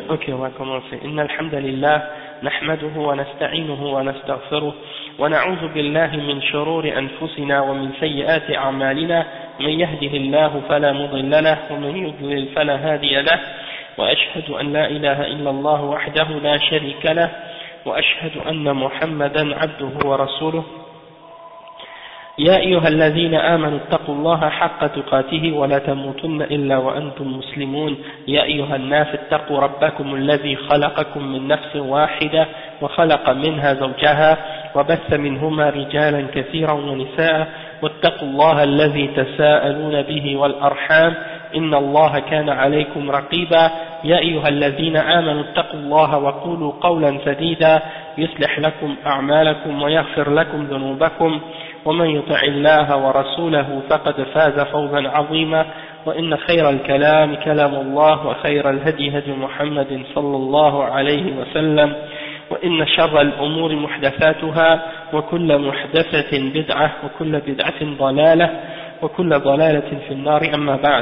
Ok, on va commencer. Inna alhamdulillah, nahmaduhu wa nasta'inuhu wa nastaghfiruh, wa na'udhu billahi min shururi anfusina wa min sayyiati a'malina, man yahdihillahu fala mudilla lahu wa man yudlil fala hadiya lahu, wa ashhadu an la ilaha illa Allah wahdahu la sharika lahu, wa ashhadu anna Muhammadan 'abduhu wa rasuluh. يا أيها الذين آمنوا اتقوا الله حق تقاته ولا تموتن إلا وأنتم مسلمون يا أيها الناس اتقوا ربكم الذي خلقكم من نفس واحدة وخلق منها زوجها وبث منهما رجالا كثيرا ونساء واتقوا الله الذي تساءلون به والأرحام إن الله كان عليكم رقيبا يا أيها الذين آمنوا اتقوا الله وقولوا قولا سديدا يصلح لكم أعمالكم ويغفر لكم ذنوبكم ومن يطع الله ورسوله فقد فاز فوزا عظيما وإن خير الكلام كلام الله وخير الهدي هدي محمد صلى الله عليه وسلم وإن شر الأمور محدثاتها وكل محدثة بدعة وكل بدعة ضلالة وكل ضلالة في النار أما بعد.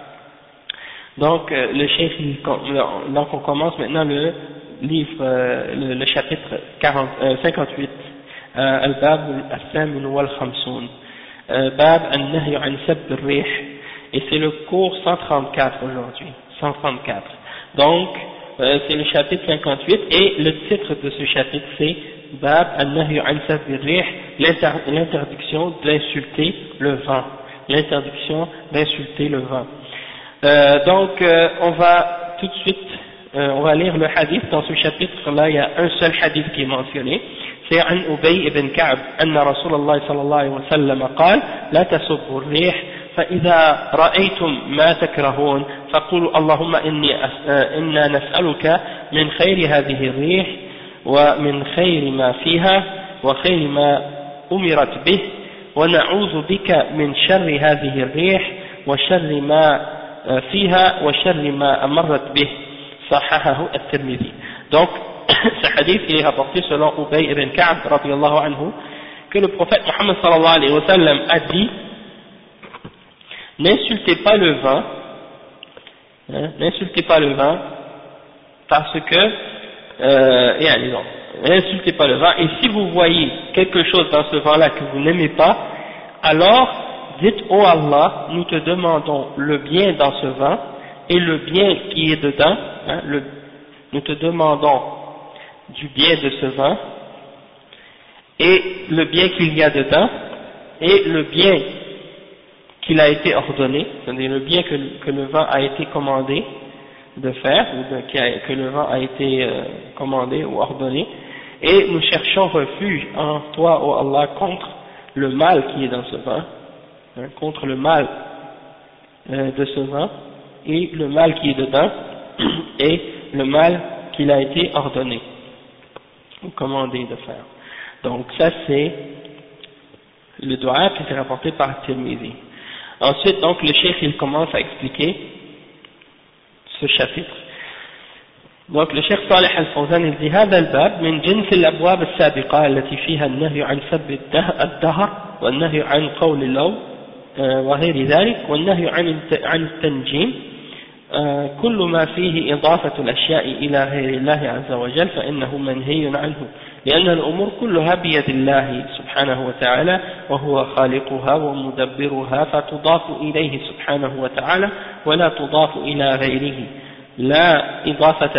Donc le cheikh, donc on commence maintenant le livre, le chapitre 58. الباب الثامن والخمسون باب النهي عن سب الريح, et c'est le cours 134 aujourd'hui, 134. Donc c'est le chapitre 58 et le titre de ce chapitre c'est bab النهي عن سب الريح, l'interdiction d'insulter le vent, l'interdiction d'insulter le vent. Donc on va tout de suite on va lire le hadith. Dans ce chapitre là il y a un seul hadith qui est mentionné, c'est عن أبي بن كعب أن رسول الله صلى الله عليه وسلم قال لا تسبوا الريح فإذا رأيتم ما تكرهون فقولوا اللهم إنا نسألك من خير هذه الريح ومن خير ما فيها وخير ما أمرت به ونعوذ بك من شر هذه الريح وشر ما فيها وشر ما أمرت به صححه الترمذي. Donc ce hadith il est rapporté selon Ubay ibn Ka'b radiyallahu anhu que le prophète Muhammad sallallahu alayhi wa sallam a dit: n'insultez pas le vent, n'insultez pas le vent parce que n'insultez pas le vent, et si vous voyez quelque chose dans ce vent là que vous n'aimez pas, alors dites: oh Allah, nous te demandons le bien dans ce vent et le bien qui est dedans, nous te demandons du bien de ce vent et le bien qu'il y a dedans et le bien qu'il a été ordonné, c'est-à-dire le bien que le vent a été commandé de faire, ou que le vent a été commandé ou ordonné, et nous cherchons refuge en toi, ô Allah, contre le mal qui est dans ce vent, contre le mal de ce vent et le mal qui est dedans et le mal qu'il a été ordonné ou commandé de faire. Donc ça c'est le dua qui est rapporté par Tirmidhi. Ensuite donc le cheikh il commence à expliquer ce chapitre. Donc le cheikh Salih al-Fawzan il dit: هذا الباب من جنس الأبواب السابقة التي فيها النهي عن سب الدهر والنهي عن قول اللوم وغير ذلك والنهي عن التنجيم كل ما فيه إضافة الأشياء إلى غير الله عز وجل فإنه منهي عنه لأن الأمور كلها بيد الله سبحانه وتعالى وهو خالقها ومدبرها فتضاف إليه سبحانه وتعالى ولا تضاف إلى غيره لا إضافة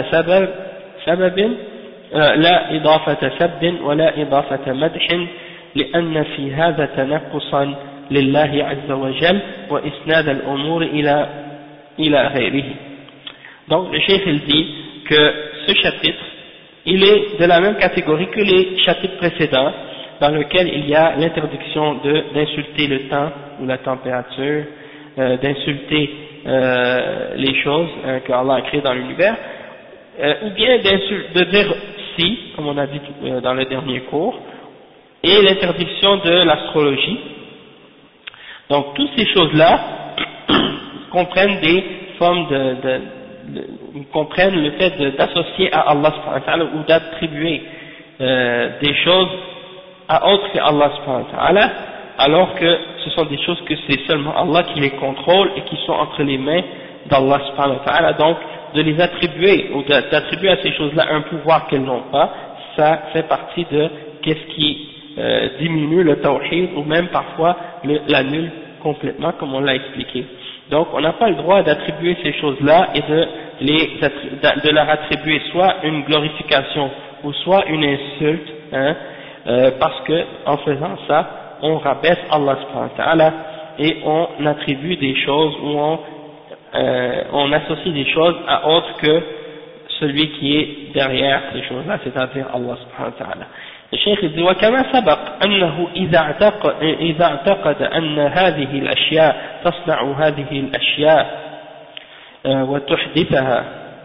لا إضافة سب ولا إضافة مدح لأن في هذا تنقصا لله عز وجل وإسناد الأمور إلى غيره. Donc le cheikh il dit que ce chapitre il est de la même catégorie que les chapitres précédents dans lesquels il y a l'interdiction d'insulter le temps ou la température, d'insulter les choses que Allah a créées dans l'univers, ou bien de dire si, comme on a dit dans le dernier cours, et l'interdiction de l'astrologie. Donc toutes ces choses-là comprennent des formes comprennent le fait d'associer à Allah subhanahu wa ta'ala ou d'attribuer des choses à autre que Allah subhanahu wa ta'ala, alors que ce sont des choses que c'est seulement Allah qui les contrôle et qui sont entre les mains d'Allah subhanahu wa ta'ala. Donc de les attribuer, ou d'attribuer à ces choses-là un pouvoir qu'elles n'ont pas, ça fait partie de qu'est-ce qui diminue le tawhid, ou même parfois l'annule complètement, comme on l'a expliqué. Donc on n'a pas le droit d'attribuer ces choses-là et de leur attribuer soit une glorification ou soit une insulte, hein, parce que en faisant ça, on rabaisse Allah subhanahu wa ta'ala et on attribue des choses ou on associe des choses à autre que celui qui est derrière ces choses-là, c'est-à-dire Allah subhanahu wa ta'ala. الشيخ يقول وكما سبق أنه إذا اعتقد أن هذه الأشياء تصنع هذه الأشياء وتحدثها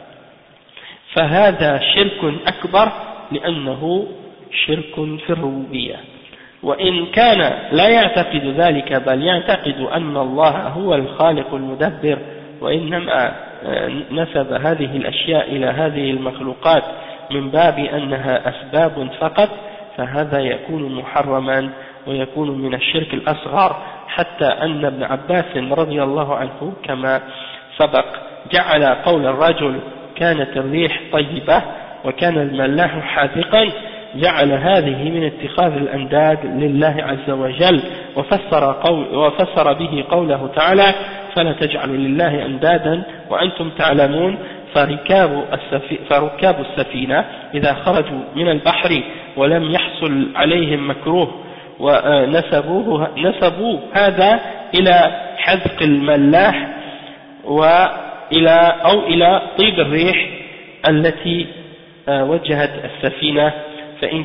فهذا شرك أكبر لأنه شرك في الربوبية، وإن كان لا يعتقد ذلك بل يعتقد أن الله هو الخالق المدبر وإنما نسب هذه الأشياء إلى هذه المخلوقات من باب أنها أسباب فقط، فهذا يكون محرما ويكون من الشرك الأصغر، حتى أن ابن عباس رضي الله عنه كما سبق جعل قول الرجل كانت الريح طيبة وكان الملاح حاذقا جعل هذه من اتخاذ الأنداد لله عز وجل، وفسر به قوله تعالى فلا تجعلوا لله أندادا وأنتم تعلمون، فركاب السفينة إذا خرجوا من البحر ولم يحصل عليهم مكروه ونسبوا هذا إلى حذق الملاح أو إلى طيب الريح التي وجهت السفينة، فإن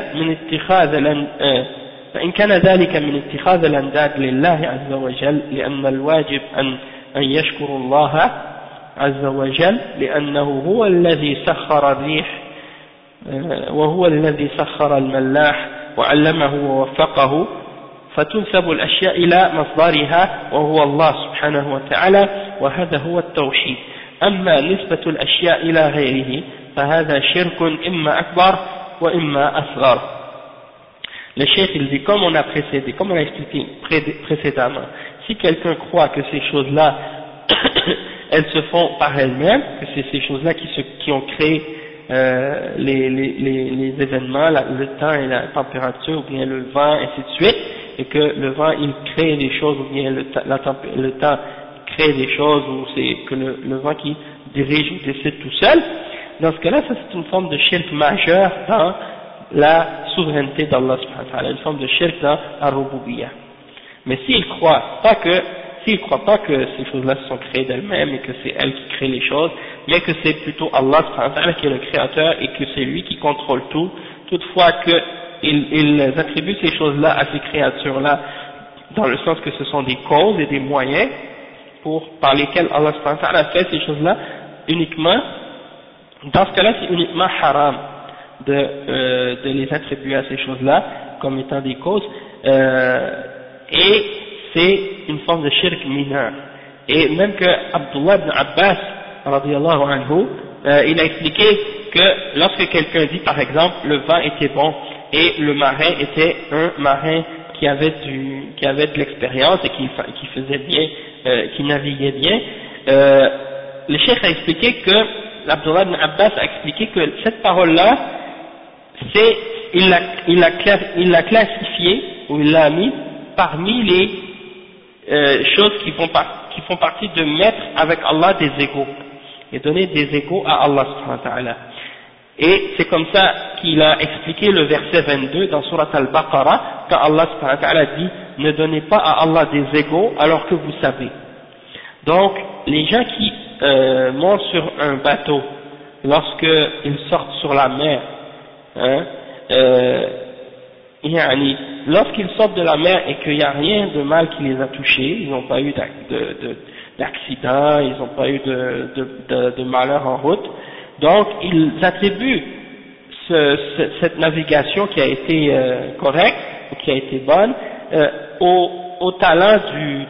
كان ذلك من اتخاذ الأنداد لله عز وجل، لأن الواجب أن يشكر الله عز وجل لأنه هو الذي سخر الريح وهو الذي سخر الملاح وعلمه ووفقه، فتنسب الأشياء إلى مصدرها وهو الله سبحانه وتعالى، وهذا هو التوحيد. أما نسبة الأشياء إلى غيره فهذا شرك إما أكبر وإما أصغر. Le cheikh il dit, comme on a expliqué précédemment, si quelqu'un croit que ces choses-là elles se font par elles-mêmes, que c'est ces choses-là qui ont créé les événements, le temps et la température, ou bien le vent, ainsi de suite, et que le vent il crée des choses, ou bien le temps crée des choses, ou c'est que le vent qui dirige ou décide tout seul, dans ce cas-là, ça c'est une forme de shirk majeur dans la souveraineté d'Allah subhanahu wa ta'ala, une forme de shirk dans ar-rububiyyah. Mais s'il croit pas que ces choses-là se sont créées d'elles-mêmes et que c'est elle qui crée les choses, mais que c'est plutôt Allah subhanahu wa ta'ala qui est le créateur et que c'est lui qui contrôle tout, toutefois qu'ils attribuent ces choses-là à ces créatures-là, dans le sens que ce sont des causes et des moyens par lesquels Allah subhanahu wa ta'ala fait ces choses-là uniquement, dans ce cas-là c'est uniquement haram de les attribuer à ces choses-là comme étant des causes, et c'est une forme de shirk mineur. Et même que Abdullah ibn Abbas radiyallahu anhu, il a expliqué que lorsque quelqu'un dit par exemple le vent était bon et le marin était un marin qui avait de l'expérience et qui faisait bien, qui naviguait bien, le cheikh a expliqué que Abdullah ibn Abbas a expliqué que cette parole-là, il l'a classifié, ou il l'a mis parmi les choses qui font partie de mettre avec Allah des égaux, et donner des égaux à Allah subhanahu wa ta'ala. Et c'est comme ça qu'il a expliqué le verset 22 dans Surat Al-Baqarah, quand Allah subhanahu wa ta'ala dit « Ne donnez pas à Allah des égaux alors que vous savez ». Donc, les gens qui montent sur un bateau, lorsqu'ils sortent sur la mer, lorsqu'ils sortent de la mer et qu'il n'y a rien de mal qui les a touchés, ils n'ont pas eu d'accident, ils n'ont pas eu de malheur en route, donc ils attribuent cette navigation qui a été correcte, ou qui a été bonne, au talent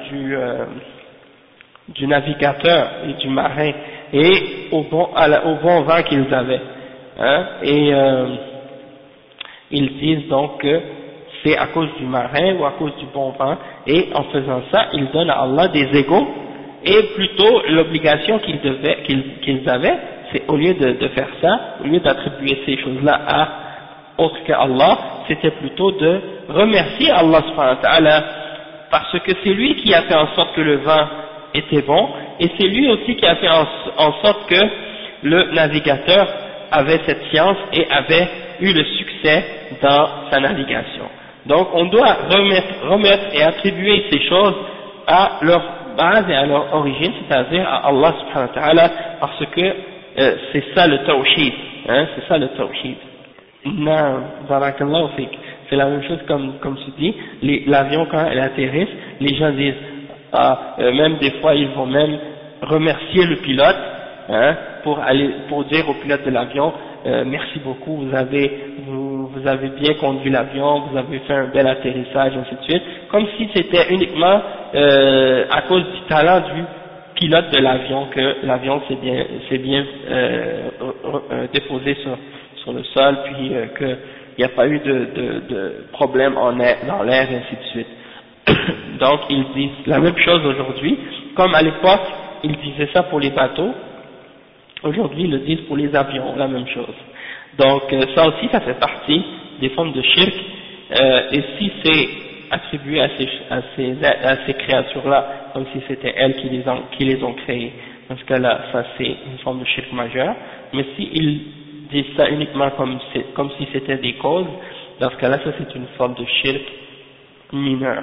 du navigateur et du marin, et au bon vent qu'ils avaient, et ils disent donc que c'est à cause du marin ou à cause du bon vent, et en faisant ça, ils donnent à Allah des égaux Et plutôt, l'obligation qu'ils avaient, c'est au lieu de faire ça, au lieu d'attribuer ces choses-là à autre qu'Allah, c'était plutôt de remercier Allah subhanahu wa ta'ala, parce que c'est lui qui a fait en sorte que le vent était bon, et c'est lui aussi qui a fait en sorte que le navigateur avait cette science et avait eu le succès dans sa navigation. Donc on doit remettre et attribuer ces choses à leur base et à leur origine, c'est-à-dire à Allah subhanahu wa ta'ala, parce que c'est ça le tawhid, hein, c'est ça le tawhid. Non, barakallahu fik. C'est la même chose comme tu dis, l'avion quand elle atterrisse, les gens disent, même des fois ils vont même remercier le pilote, hein, pour dire au pilote de l'avion, merci beaucoup, vous avez bien conduit l'avion, vous avez fait un bel atterrissage, ainsi de suite, comme si c'était uniquement à cause du talent du pilote de l'avion que l'avion s'est bien déposé sur le sol, puis qu'il n'y a pas eu de problème dans l'air, et ainsi de suite. Donc ils disent la même chose aujourd'hui, comme à l'époque ils disaient ça pour les bateaux, aujourd'hui ils le disent pour les avions, la même chose. Donc ça aussi ça fait partie des formes de shirk, et si c'est attribué à ces créatures-là, comme si c'était elles qui les ont créées, dans ce cas-là, ça c'est une forme de shirk majeur, mais s'ils disent ça uniquement comme si c'était des causes, dans ce cas-là, ça c'est une forme de shirk mineur.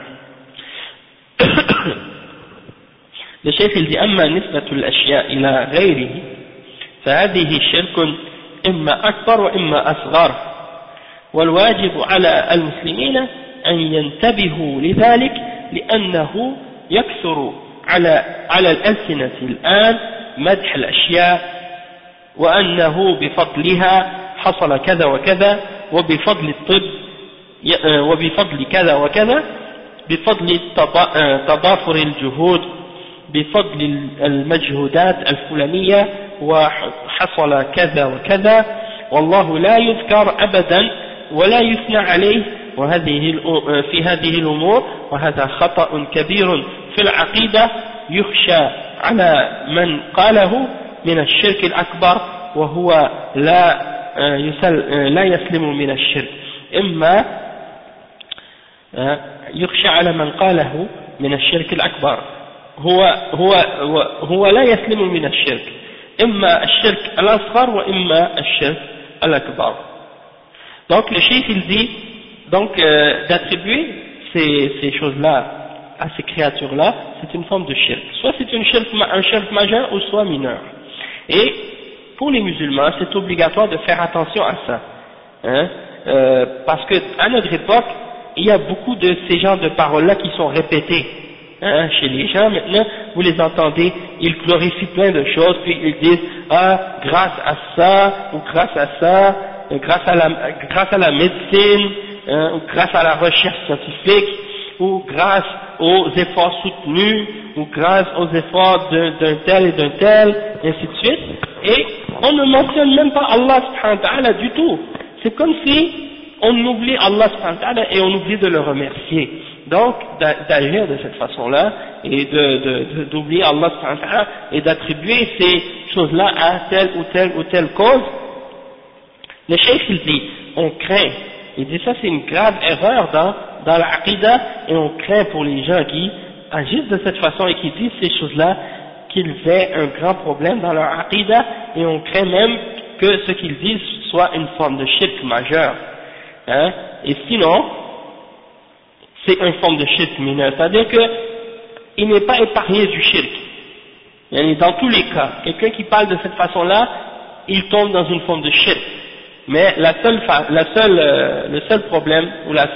Le chef il dit أما نسبة الأشياء إلى غيره فهذه شرك إما أكبر وإما أصغر والواجب على المسلمين أن ينتبهوا لذلك لأنه يكثر على الألسنة الآن مدح الأشياء وأنه بفضلها حصل كذا وكذا وبفضل الطب وبفضل كذا وكذا بفضل تضافر الجهود بفضل المجهودات الفلانية وحصل كذا وكذا والله لا يذكر أبدا ولا يثنى عليه في هذه الأمور وهذا خطأ كبير في العقيدة يخشى على من قاله من الشرك الأكبر وهو لا يسلم من الشرك إما يخشى على من قاله من الشرك الأكبر هو لا يسلم من الشرك إما الشرك الأصغر وإما الشرك الأكبر. Donc le cheikh il dit donc d'attribuer ces choses-là à ces créatures-là, c'est une forme de shirk. Soit c'est un shirk majeur ou soit mineur. Et pour les musulmans, c'est obligatoire de faire attention à ça, hein, parce que à notre époque, il y a beaucoup de ces genres de paroles-là qui sont répétées, hein, chez les gens. Maintenant, vous les entendez, ils glorifient plein de choses, puis ils disent grâce à ça ou grâce à ça, grâce à la médecine, hein, ou grâce à la recherche scientifique, ou grâce aux efforts soutenus, ou grâce aux efforts d'un tel et d'un tel, et ainsi de suite. Et on ne mentionne même pas Allah subhanahu wa ta'ala du tout. C'est comme si on oublie Allah subhanahu wa ta'ala et on oublie de le remercier. Donc d'agir de cette façon-là et d'oublier Allah subhanahu wa ta'ala et d'attribuer ces choses-là à telle ou telle cause. Le cheikh il dit, on craint, il dit ça c'est une grave erreur dans la aqidah, et on craint pour les gens qui agissent de cette façon et qui disent ces choses-là qu'ils aient un grand problème dans leur aqidah, et on craint même que ce qu'ils disent soit une forme de shirk majeur, hein, et sinon c'est une forme de shirk mineur, c'est-à-dire qu'il n'est pas épargné du shirk. Dans tous les cas, quelqu'un qui parle de cette façon-là, il tombe dans une forme de shirk. Mais le seul problème, ou la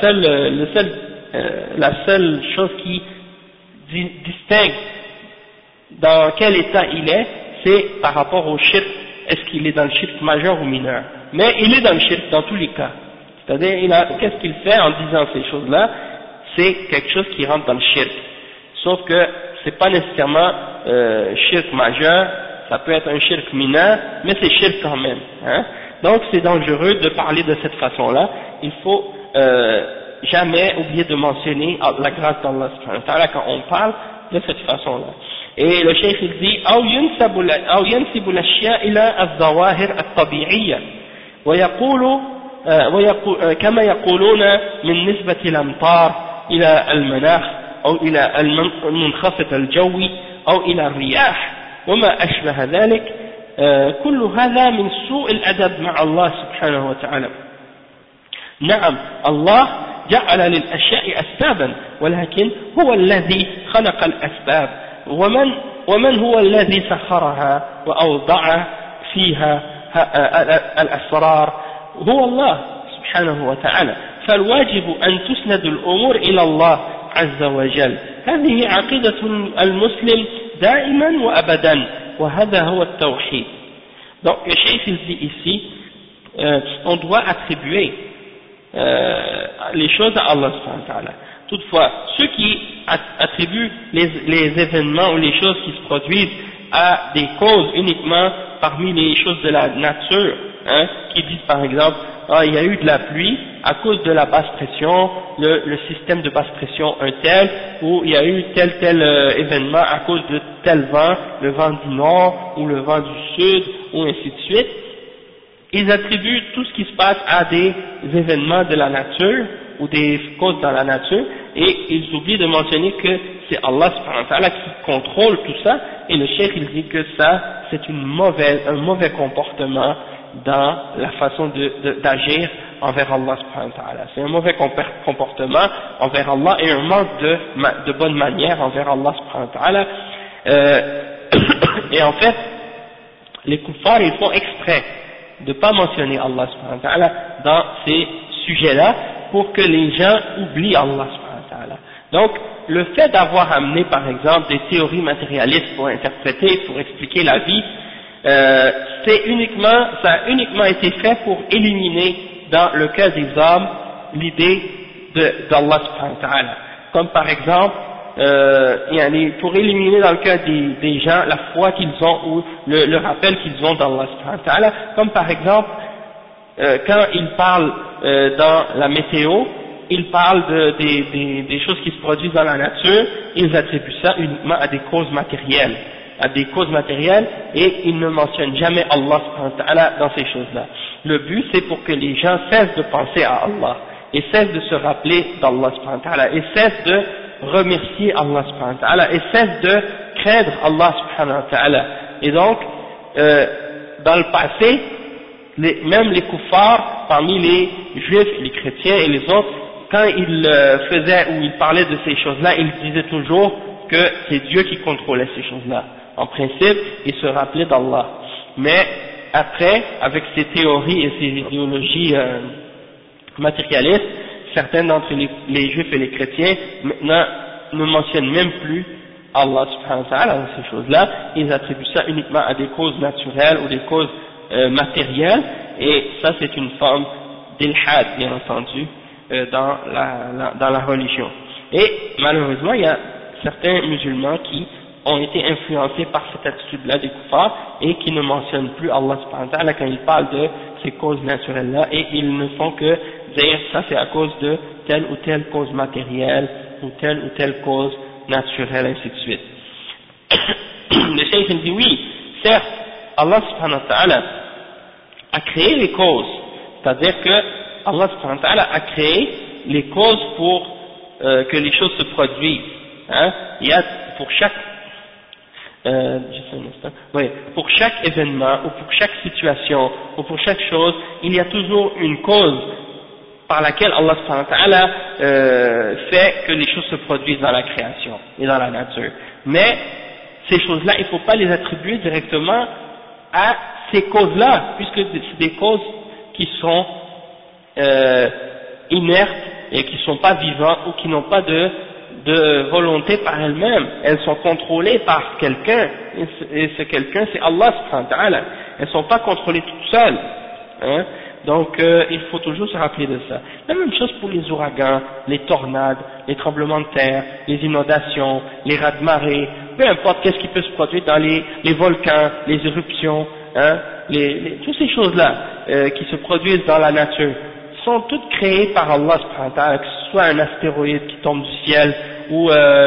seule chose qui distingue dans quel état il est, c'est par rapport au shirk, est-ce qu'il est dans le shirk majeur ou mineur. Mais il est dans le shirk dans tous les cas. C'est-à-dire, qu'est-ce qu'il fait en disant ces choses-là? C'est quelque chose qui rentre dans le shirk. Sauf que c'est pas nécessairement shirk majeur, ça peut être un shirk mineur, mais c'est shirk quand même, hein. Donc c'est dangereux de parler de cette façon-là. Il faut jamais oublier de mentionner la grâce d'Allah subhanahu wa ta'ala quand on parle de cette façon-là. Et le cheikh il dit أو ينسب الأشياء إلى الظواهر الطبيعية ويقول كما يقولون من نسبة الأمطار إلى المناخ أو إلى المنخفض الجوي أو إلى الرياح وما أشبه ذلك. كل هذا من سوء الأدب مع الله سبحانه وتعالى. نعم الله جعل للأشياء أسبابا ولكن هو الذي خلق الأسباب ومن هو الذي سخرها وأوضع فيها الأسرار هو الله سبحانه وتعالى. فالواجب أن تسند الأمور إلى الله عز وجل. هذه عقيدة المسلم دائما وأبدا وهذا هو التوحيد. Donc le cheikh il dit ici on doit attribuer les choses à Allah subhanahu wa ta'ala. Toutefois, ceux qui attribuent les événements ou les choses qui se produisent à des causes uniquement parmi les choses de la nature, hein, qui disent par exemple il y a eu de la pluie à cause de la basse pression, le système de basse pression un tel, ou il y a eu tel événement à cause de tel vent, le vent du nord ou le vent du sud, ou ainsi de suite. Ils attribuent tout ce qui se passe à des événements de la nature ou des causes dans la nature, et ils oublient de mentionner que c'est Allah subhanahu wa ta'ala qui contrôle tout ça, et le cheikh il dit que ça c'est un mauvais comportement dans la façon d'agir envers Allah subhanahu wa ta'ala. C'est un mauvais comportement envers Allah et un manque de bonne manière envers Allah subhanahu wa ta'ala. Et en fait, les kuffars ils font exprès de ne pas mentionner Allah subhanahu wa ta'ala dans ces sujets-là pour que les gens oublient Allah subhanahu wa ta'ala. Donc, le fait d'avoir amené par exemple des théories matérialistes pour interpréter, pour expliquer la vie, ça a uniquement été fait pour éliminer dans le cœur des hommes l'idée d'Allah subhanahu wa ta'ala. Comme par exemple, pour éliminer dans le cœur des gens la foi qu'ils ont ou le rappel qu'ils ont d'Allah subhanahu wa ta'ala. Comme par exemple, quand ils parlent dans la météo, ils parlent des choses qui se produisent dans la nature, ils attribuent ça uniquement à des causes matérielles. Et ils ne mentionnent jamais Allah subhanahu wa ta'ala dans ces choses-là. Le but c'est pour que les gens cessent de penser à Allah et cessent de se rappeler d'Allah subhanahu wa ta'ala et cessent de remercier Allah subhanahu wa ta'ala et cessent de craindre Allah subhanahu wa ta'ala. Et donc dans le passé, même les kuffars parmi les juifs et les chrétiens et les autres, quand ils faisaient ou ils parlaient de ces choses-là, ils disaient toujours que c'est Dieu qui contrôlait ces choses-là. En principe, ils se rappelaient d'Allah. Mais après, avec ces théories et ces idéologies matérialistes, certains d'entre les juifs et les chrétiens maintenant ne mentionnent même plus Allah subhanahu wa ta'ala dans ces choses-là. Ils attribuent ça uniquement à des causes naturelles ou des causes matérielles, et ça c'est une forme d'ilhad, bien entendu, dans la religion. Et malheureusement, il y a certains musulmans qui ont été influencés par cette attitude-là des kuffars et qui ne mentionnent plus Allah subhanahu wa ta'ala quand ils parlent de ces causes naturelles-là, et ils ne font que dire ça c'est à cause de telle ou telle cause matérielle ou telle cause naturelle, ainsi de suite. Le cheikh dit oui, certes, Allah subhanahu wa ta'ala a créé les causes, c'est-à-dire que Allah subhanahu wa ta'ala a créé les causes pour que les choses se produisent. Hein? Il y a pour chaque pour chaque événement ou pour chaque situation ou pour chaque chose, il y a toujours une cause par laquelle Allah subhanahu wa ta'ala fait que les choses se produisent dans la création et dans la nature. Mais ces choses-là, il ne faut pas les attribuer directement à ces causes-là, puisque c'est des causes qui sont inertes et qui ne sont pas vivantes ou qui n'ont pas de volonté par elles-mêmes. Elles sont contrôlées par quelqu'un, et ce quelqu'un c'est Allah subhanahu wa ta'ala. Elles ne sont pas contrôlées toutes seules, hein. Donc il faut toujours se rappeler de ça. La même chose pour les ouragans, les tornades, les tremblements de terre, les inondations, les raz-de-marée, peu importe qu'est-ce qui peut se produire dans les volcans, les éruptions, hein, toutes ces choses-là qui se produisent dans la nature sont toutes créées par Allah subhanahu wa ta'ala, que ce soit un astéroïde qui tombe du ciel ou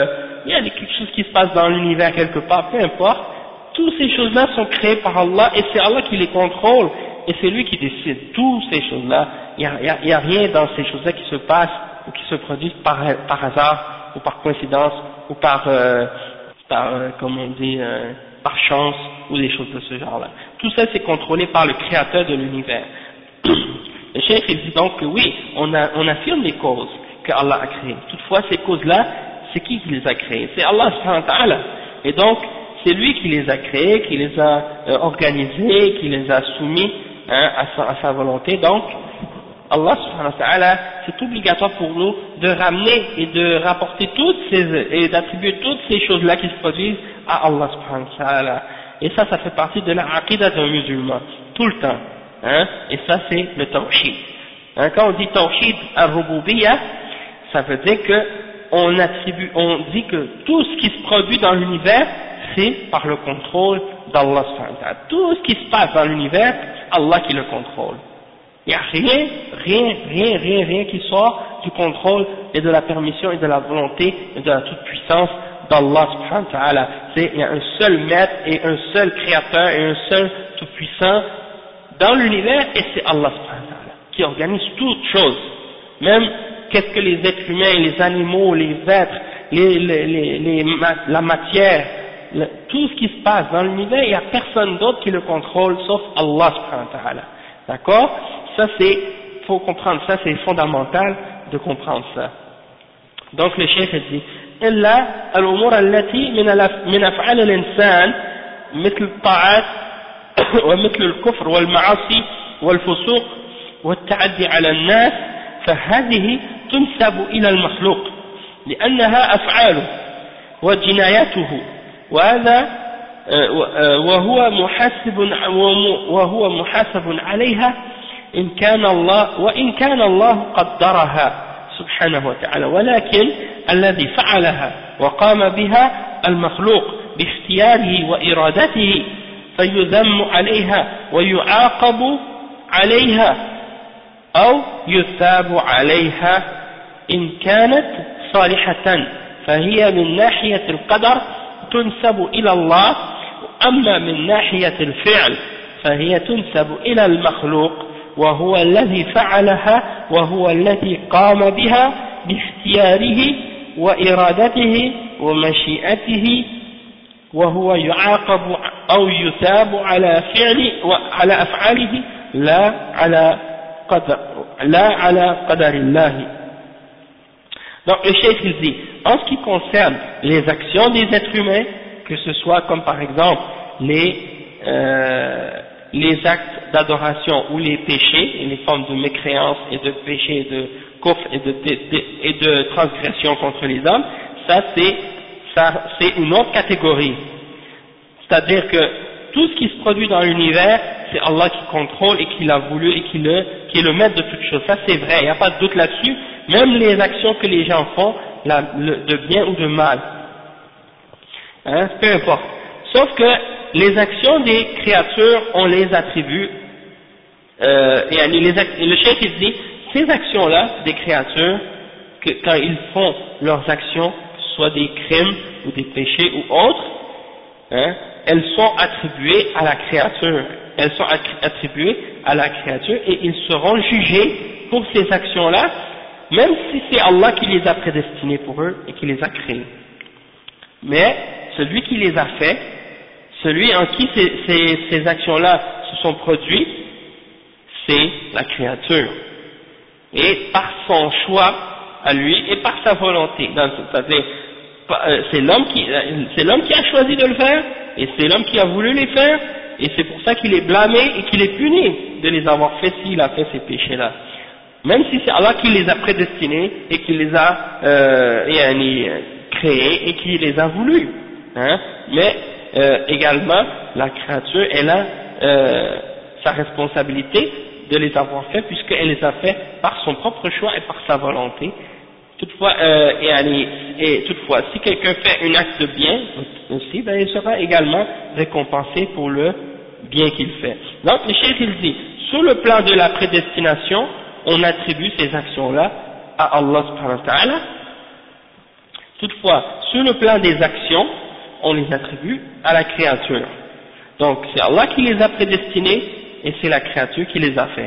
il y a quelque chose qui se passe dans l'univers quelque part, peu importe, toutes ces choses-là sont créées par Allah et c'est Allah qui les contrôle et c'est lui qui décide. Toutes ces choses-là, il y a rien dans ces choses-là qui se passent ou qui se produisent par hasard ou par coïncidence ou comme on dit, par chance ou des choses de ce genre-là. Tout ça c'est contrôlé par le créateur de l'univers. Le cheikh il dit donc que oui, on affirme les causes que Allah a créées. Toutefois ces causes-là, c'est qui les a créées? C'est Allah subhanahu wa ta'ala. Et donc c'est lui qui les a créées, qui les a organisées, qui les a soumis à sa volonté. Donc Allah subhanahu wa ta'ala, c'est obligatoire pour nous de ramener et de rapporter et d'attribuer toutes ces choses-là qui se produisent à Allah subhanahu wa ta'ala. Et ça fait partie de la aqidah d'un musulman, tout le temps. Et ça c'est le tawhid. Quand on dit tawhid al-rububiyyah, ça veut dire que on dit que tout ce qui se produit dans l'univers, c'est par le contrôle d'Allah subhanahu wa ta'ala. Tout ce qui se passe dans l'univers, c'est Allah qui le contrôle. Il n'y a rien qui sort du contrôle et de la permission et de la volonté et de la toute-puissance d'Allah subhanahu wa ta'ala. Il y a un seul maître et un seul créateur et un seul tout-puissant dans l'univers et c'est Allah subhanahu wa ta'ala qui organise toutes choses. Même qu'est-ce que les êtres humains, les animaux, les êtres, la matière, tout ce qui se passe dans l'univers, il n'y a personne d'autre qui le contrôle sauf Allah subhanahu wa ta'ala. D'accord? Ça faut comprendre ça, c'est fondamental de comprendre ça. Donc le cheikh dit إلا الأمور التي من أفعال الإنسان مثل الطاعات ومثل الكفر والمعاصي والفسوق والتعدي على الناس فهذه تنسب إلى المخلوق لأنها أفعاله وجنايته وهذا وهو محاسب عليها وإن كان الله قدرها سبحانه وتعالى ولكن الذي فعلها وقام بها المخلوق باختياره وإرادته فيذم عليها ويعاقب عليها أو يثاب عليها إن كانت صالحة فهي من ناحية القدر تنسب إلى الله أما من ناحية الفعل فهي تنسب إلى المخلوق وهو الذي فعلها وهو الذي قام بها باختياره وإرادته ومشيئته وهو يعاقب أو يثاب على أفعاله لا على قدر الله. Donc le cheikh il dit, en ce qui concerne les actions des êtres humains, que ce soit comme par exemple les actes d'adoration ou les péchés, et les formes de mécréance et de péché et de kufr et de transgression contre les hommes, ça c'est une autre catégorie. C'est-à-dire que tout ce qui se produit dans l'univers, c'est Allah qui contrôle et qui l'a voulu et qui est le maître de toutes choses. Ça c'est vrai, il n'y a pas de doute là-dessus, même les actions que les gens font, de bien ou de mal. Peu importe. Sauf que les actions des créatures, on les attribue, et le cheikh il dit, ces actions-là des créatures, que quand ils font leurs actions, que ce soit des crimes ou des péchés ou autres, elles sont attribuées à la créature. Elles sont attribuées à la créature et ils seront jugés pour ces actions-là, même si c'est Allah qui les a prédestinés pour eux et qui les a créés. Mais celui qui les a fait, celui en qui ces actions-là se sont produites, c'est la créature. Et par son choix à lui et par sa volonté, c'est-à-dire c'est l'homme qui a choisi de le faire et c'est l'homme qui a voulu les faire et c'est pour ça qu'il est blâmé et qu'il est puni de les avoir fait s'il a fait ces péchés-là. Même si c'est Allah qui les a prédestinés et qui les a créés et qui les a voulus. Mais également la créature elle a sa responsabilité de les avoir fait puisqu'elle les a fait par son propre choix et par sa volonté. Toutefois, si quelqu'un fait un acte de bien aussi, ben il sera également récompensé pour le bien qu'il fait. Donc le cheikh il dit, sur le plan de la prédestination, on attribue ces actions-là à Allah subhanahu wa ta'ala, Toutefois, sur le plan des actions, on les attribue à la créature. Donc, c'est Allah qui les a prédestinés et c'est la créature qui les a fait.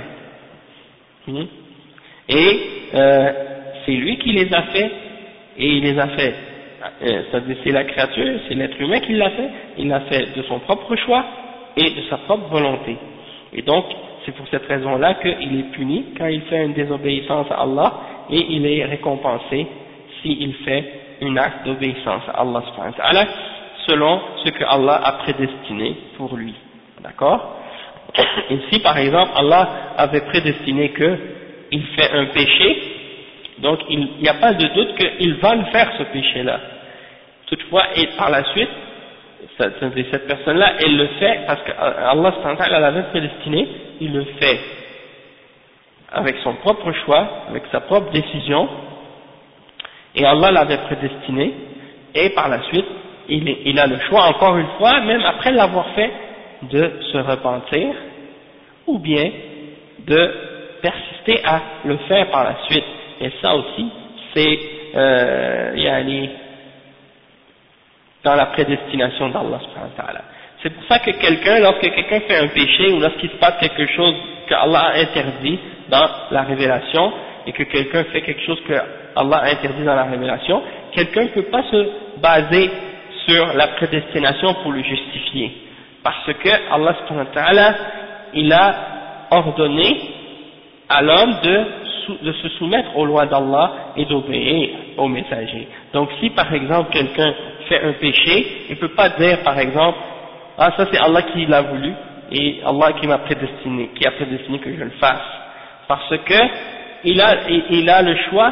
Et c'est lui qui les a fait et il les a fait. C'est-à-dire c'est la créature, c'est l'être humain qui l'a fait, il l'a fait de son propre choix et de sa propre volonté. Et donc, c'est pour cette raison-là qu'il est puni quand il fait une désobéissance à Allah et il est récompensé s'il fait un acte d'obéissance à Allah subhanahu wa ta'ala selon ce que Allah a prédestiné pour lui. D'accord? Et si par exemple Allah avait prédestiné qu'il fait un péché, donc il n'y a pas de doute qu'il va le faire ce péché-là. Toutefois, et par la suite, cette personne-là, elle le fait parce que Allah subhanahu wa ta'ala l'avait prédestiné, il le fait avec son propre choix, avec sa propre décision, et Allah l'avait prédestiné, et par la suite, il a le choix, encore une fois, même après l'avoir fait, de se repentir, ou bien de persister à le faire par la suite. Et ça aussi, c'est dans la prédestination d'Allah subhanahu wa ta'ala. C'est pour ça que lorsque quelqu'un fait un péché, ou lorsqu'il se passe quelque chose que Allah a interdit dans la révélation, et que quelqu'un fait quelque chose que Allah a interdit dans la révélation, quelqu'un ne peut pas se baser sur la prédestination pour le justifier. Parce que Allah subhanahu wa ta'ala, il a ordonné à l'homme de se soumettre aux lois d'Allah et d'obéir aux messagers. Donc si par exemple quelqu'un fait un péché, il ne peut pas dire par exemple, ah ça c'est Allah qui l'a voulu et Allah qui a prédestiné que je le fasse. Parce que il a le choix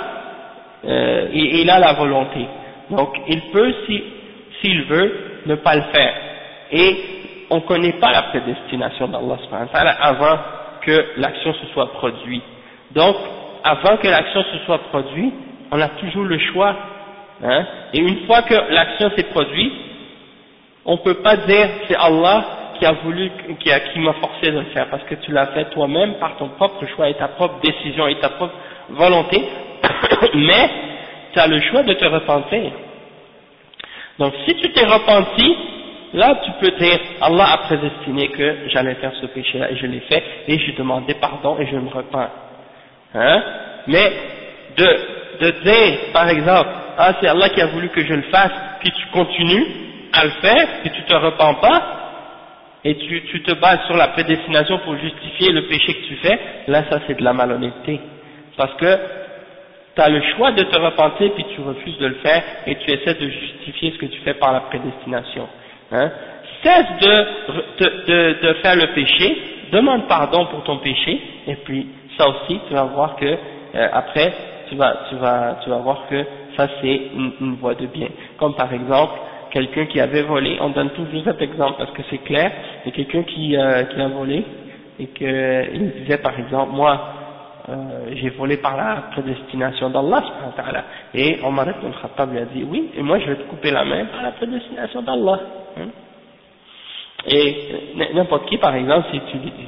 et il a la volonté. Donc il peut, s'il veut, ne pas le faire. Et on ne connaît pas la prédestination d'Allah subhanahu wa ta'ala avant que l'action se soit produite. Donc, avant que l'action se soit produite, on a toujours le choix. Hein, et une fois que l'action s'est produite, on ne peut pas dire c'est Allah qui a voulu, qui m'a forcé de le faire, parce que tu l'as fait toi-même par ton propre choix et ta propre décision et ta propre volonté, mais tu as le choix de te repentir. Donc si tu t'es repenti, là tu peux dire Allah a prédestiné que j'allais faire ce péché-là et je l'ai fait et j'ai demandé pardon et je me repens. Hein? Mais de dire par exemple ah c'est Allah qui a voulu que je le fasse, puis tu continues à le faire et tu te repens pas et tu te bases sur la prédestination pour justifier le péché que tu fais, là ça c'est de la malhonnêteté, parce que tu as le choix de te repentir puis tu refuses de le faire et tu essaies de justifier ce que tu fais par la prédestination. Hein? Cesse de faire le péché, demande pardon pour ton péché et puis ça aussi tu vas voir que après tu vas voir que ça c'est une voie de bien. Comme par exemple quelqu'un qui avait volé, on donne toujours cet exemple parce que c'est clair, c'est quelqu'un qui a volé et qu'il disait par exemple moi j'ai volé par la prédestination d'Allah subhanahu wa ta'ala, et Omar ibn al-Khattab lui a dit oui et moi je vais te couper la main par la prédestination d'Allah. Hein? Et n'importe qui par exemple si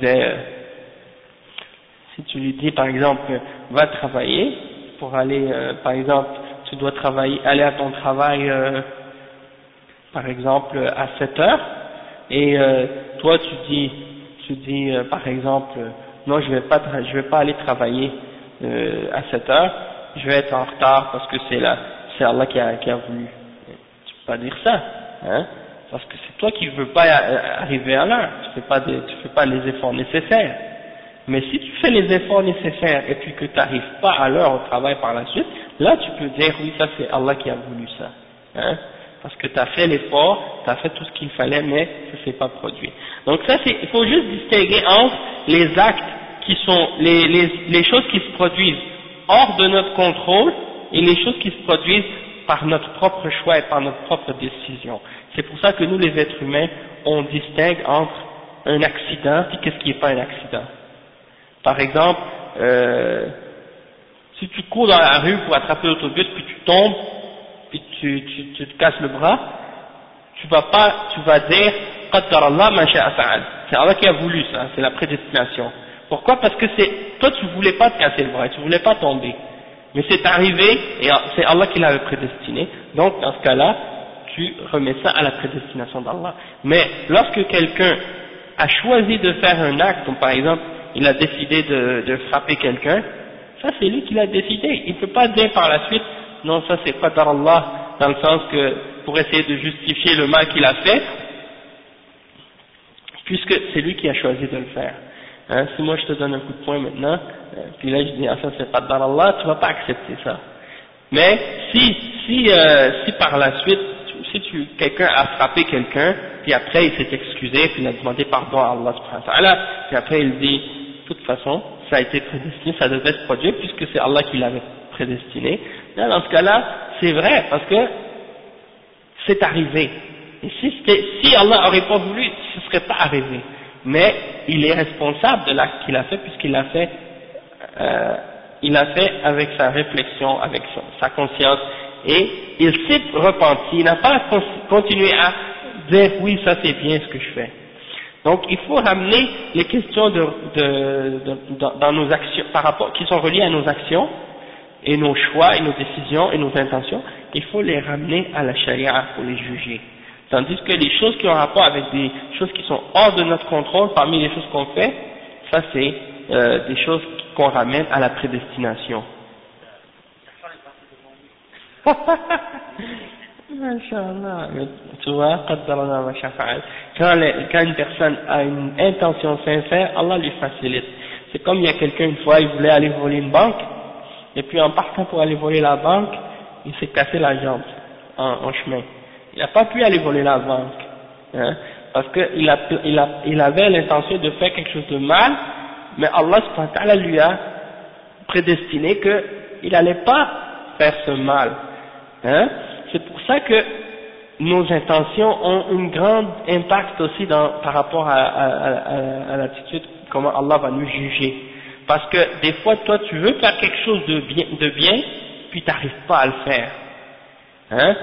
tu lui dis par exemple va travailler pour aller par exemple tu dois aller à ton travail par exemple à 7 heures et toi tu dis par exemple non je vais pas aller travailler à 7 heures, je vais être en retard parce que c'est Allah qui a voulu. Tu peux pas dire ça, hein, parce que c'est toi qui veux pas arriver à l'heure, tu fais pas les efforts nécessaires. Mais si tu fais les efforts nécessaires et puis que tu n'arrives pas à l'heure au travail par la suite, là tu peux dire oui ça c'est Allah qui a voulu ça, hein, parce que tu as fait l'effort, tu as fait tout ce qu'il fallait mais ça s'est pas produit. Donc ça il faut juste distinguer entre les actes qui sont les choses qui se produisent hors de notre contrôle et les choses qui se produisent par notre propre choix et par notre propre décision. C'est pour ça que nous les êtres humains on distingue entre un accident et qu'est-ce qui n'est pas un accident. Par exemple, si tu cours dans la rue pour attraper l'autobus, puis tu tombes, puis tu te casses le bras, tu vas dire, Qaddar Allah ma sha'a fa'al. C'est Allah qui a voulu ça, c'est la prédestination. Pourquoi? Parce que toi tu voulais pas te casser le bras, tu voulais pas tomber. Mais c'est arrivé, et c'est Allah qui l'avait prédestiné, donc dans ce cas-là, tu remets ça à la prédestination d'Allah. Mais lorsque quelqu'un a choisi de faire un acte, comme par exemple, il a décidé de frapper quelqu'un, ça c'est lui qui l'a décidé. Il ne peut pas dire par la suite, non, ça c'est qadar Allah, dans le sens que, pour essayer de justifier le mal qu'il a fait, puisque c'est lui qui a choisi de le faire. Hein, si moi je te donne un coup de poing maintenant, puis là je dis, ah ça c'est qadar Allah, tu vas pas accepter ça. Mais si par la suite, si quelqu'un a frappé quelqu'un, puis après il s'est excusé, puis il a demandé pardon à Allah subhanahu wa ta'ala, puis après il dit, de toute façon, ça a été prédestiné, ça devait se produire, puisque c'est Allah qui l'avait prédestiné. Là, dans ce cas-là, c'est vrai, parce que c'est arrivé. Et si Allah n'aurait pas voulu, ce ne serait pas arrivé. Mais il est responsable de l'acte qu'il a fait, puisqu'il l'a fait, avec sa réflexion, avec sa conscience, et il s'est repenti, il n'a pas continué à dire oui, ça c'est bien ce que je fais. Donc il faut ramener les questions dans nos actions, par rapport, qui sont reliées à nos actions, et nos choix, et nos décisions, et nos intentions, il faut les ramener à la charia pour les juger. Tandis que les choses qui ont rapport avec des choses qui sont hors de notre contrôle, parmi les choses qu'on fait, ça c'est des choses qu'on ramène à la prédestination. Masha'Allah, tu vois, quand une personne a une intention sincère, Allah lui facilite. C'est comme il y a quelqu'un une fois, il voulait aller voler une banque, et puis en partant pour aller voler la banque, il s'est cassé la jambe en chemin. Il n'a pas pu aller voler la banque, hein, parce qu'il avait l'intention de faire quelque chose de mal, mais Allah subhanahu wa ta'ala lui a prédestiné qu'il n'allait pas faire ce mal. Hein. C'est pour ça que nos intentions ont un grand impact aussi par rapport à l'attitude, comment Allah va nous juger. Parce que des fois, toi, tu veux faire quelque chose de bien puis tu n'arrives pas à le faire. Hein?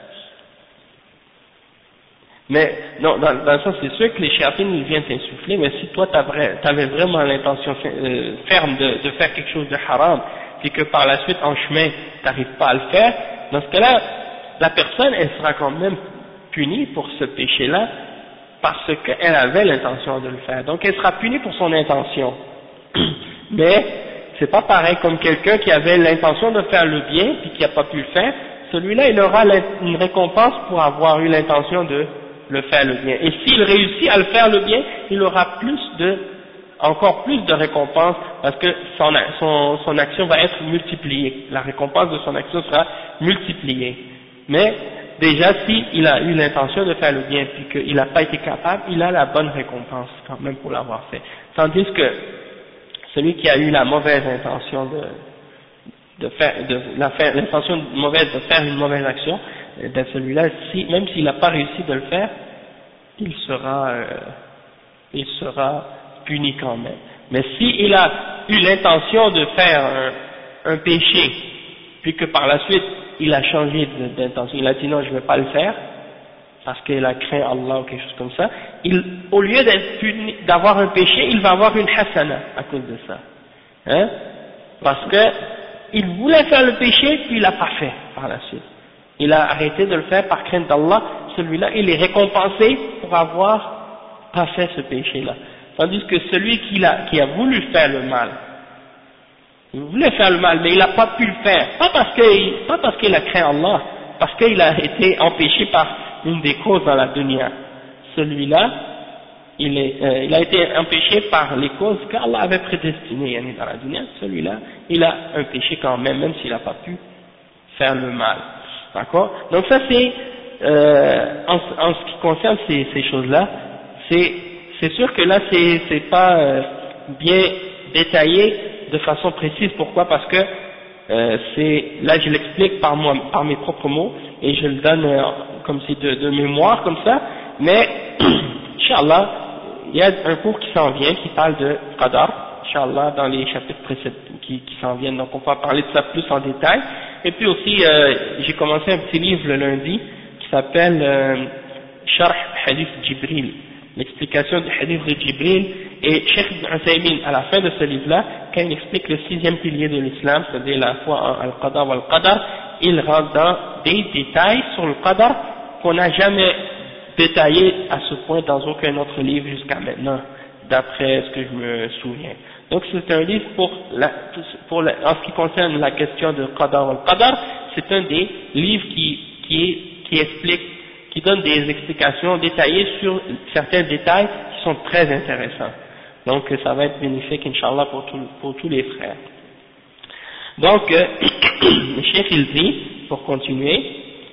Mais, non, dans le sens, c'est sûr que les shayatines, ils viennent t'insuffler, mais si toi, t'avais vraiment l'intention ferme de faire quelque chose de haram, puis que par la suite, en chemin, tu n'arrives pas à le faire, dans ce cas-là, la personne, elle sera quand même punie pour ce péché-là, parce qu'elle avait l'intention de le faire. Donc, elle sera punie pour son intention. Mais, c'est pas pareil comme quelqu'un qui avait l'intention de faire le bien, puis qui n'a pas pu le faire. Celui-là, il aura une récompense pour avoir eu l'intention de le faire le bien. Et s'il réussit à le faire le bien, il aura encore plus de récompense, parce que son action va être multipliée. La récompense de son action sera multipliée. Mais, déjà, s'il a eu l'intention de faire le bien, puis qu'il n'a pas été capable, il a la bonne récompense, quand même, pour l'avoir fait. Tandis que, celui qui a eu la mauvaise intention l'intention mauvaise de faire une mauvaise action, ben celui-là, même s'il n'a pas réussi de le faire, il sera puni quand même. Mais s'il a eu l'intention de faire un péché, puis que par la suite il a changé d'intention, il a dit non, je ne vais pas le faire, parce qu'il a craint Allah ou quelque chose comme ça, au lieu d'avoir un péché, il va avoir une hasana à cause de ça. Hein? Parce que il voulait faire le péché, puis il l'a pas fait par la suite. Il a arrêté de le faire par crainte d'Allah. Celui-là, il est récompensé pour avoir pas fait ce péché-là. Tandis que celui qui a voulu faire le mal, il voulait faire le mal, mais il n'a pas pu le faire. Pas parce qu'il a craint Allah, parce qu'il a été empêché par une des causes dans la dunya. Celui-là, il a été empêché par les causes qu'Allah avait prédestinées dans la dunya. Celui-là, il a un péché quand même, même s'il n'a pas pu faire le mal. D'accord? Donc ça c'est, en ce qui concerne ces choses-là, c'est sûr que là c'est pas bien détaillé de façon précise. Pourquoi? Parce que là je l'explique par mes propres mots, et je le donne comme si de mémoire comme ça, mais Inch'Allah, il y a un cours qui s'en vient qui parle de Qadar, Inch'Allah, dans les chapitres précédents qui s'en viennent, donc on va parler de ça plus en détail. Et puis aussi, j'ai commencé un petit livre le lundi qui s'appelle Sharh Hadith Jibril, l'explication du Hadith de Jibril, Et Cheikh Ibn Uthaymin, à la fin de ce livre-là, quand il explique le 6e pilier de l'islam, c'est-à-dire la foi en Al-Qadar ou Al-Qadar, il rentre dans des détails sur le Qadar qu'on n'a jamais détaillé à ce point dans aucun autre livre jusqu'à maintenant, d'après ce que je me souviens. Donc c'est un livre en ce qui concerne la question de Qadar ou Al-Qadar, c'est un des livres qui explique, qui donne des explications détaillées sur certains détails qui sont très intéressants. Donc ça va être bénéfique, Inch'Allah, pour tous les frères. Donc, le chef il dit, pour continuer,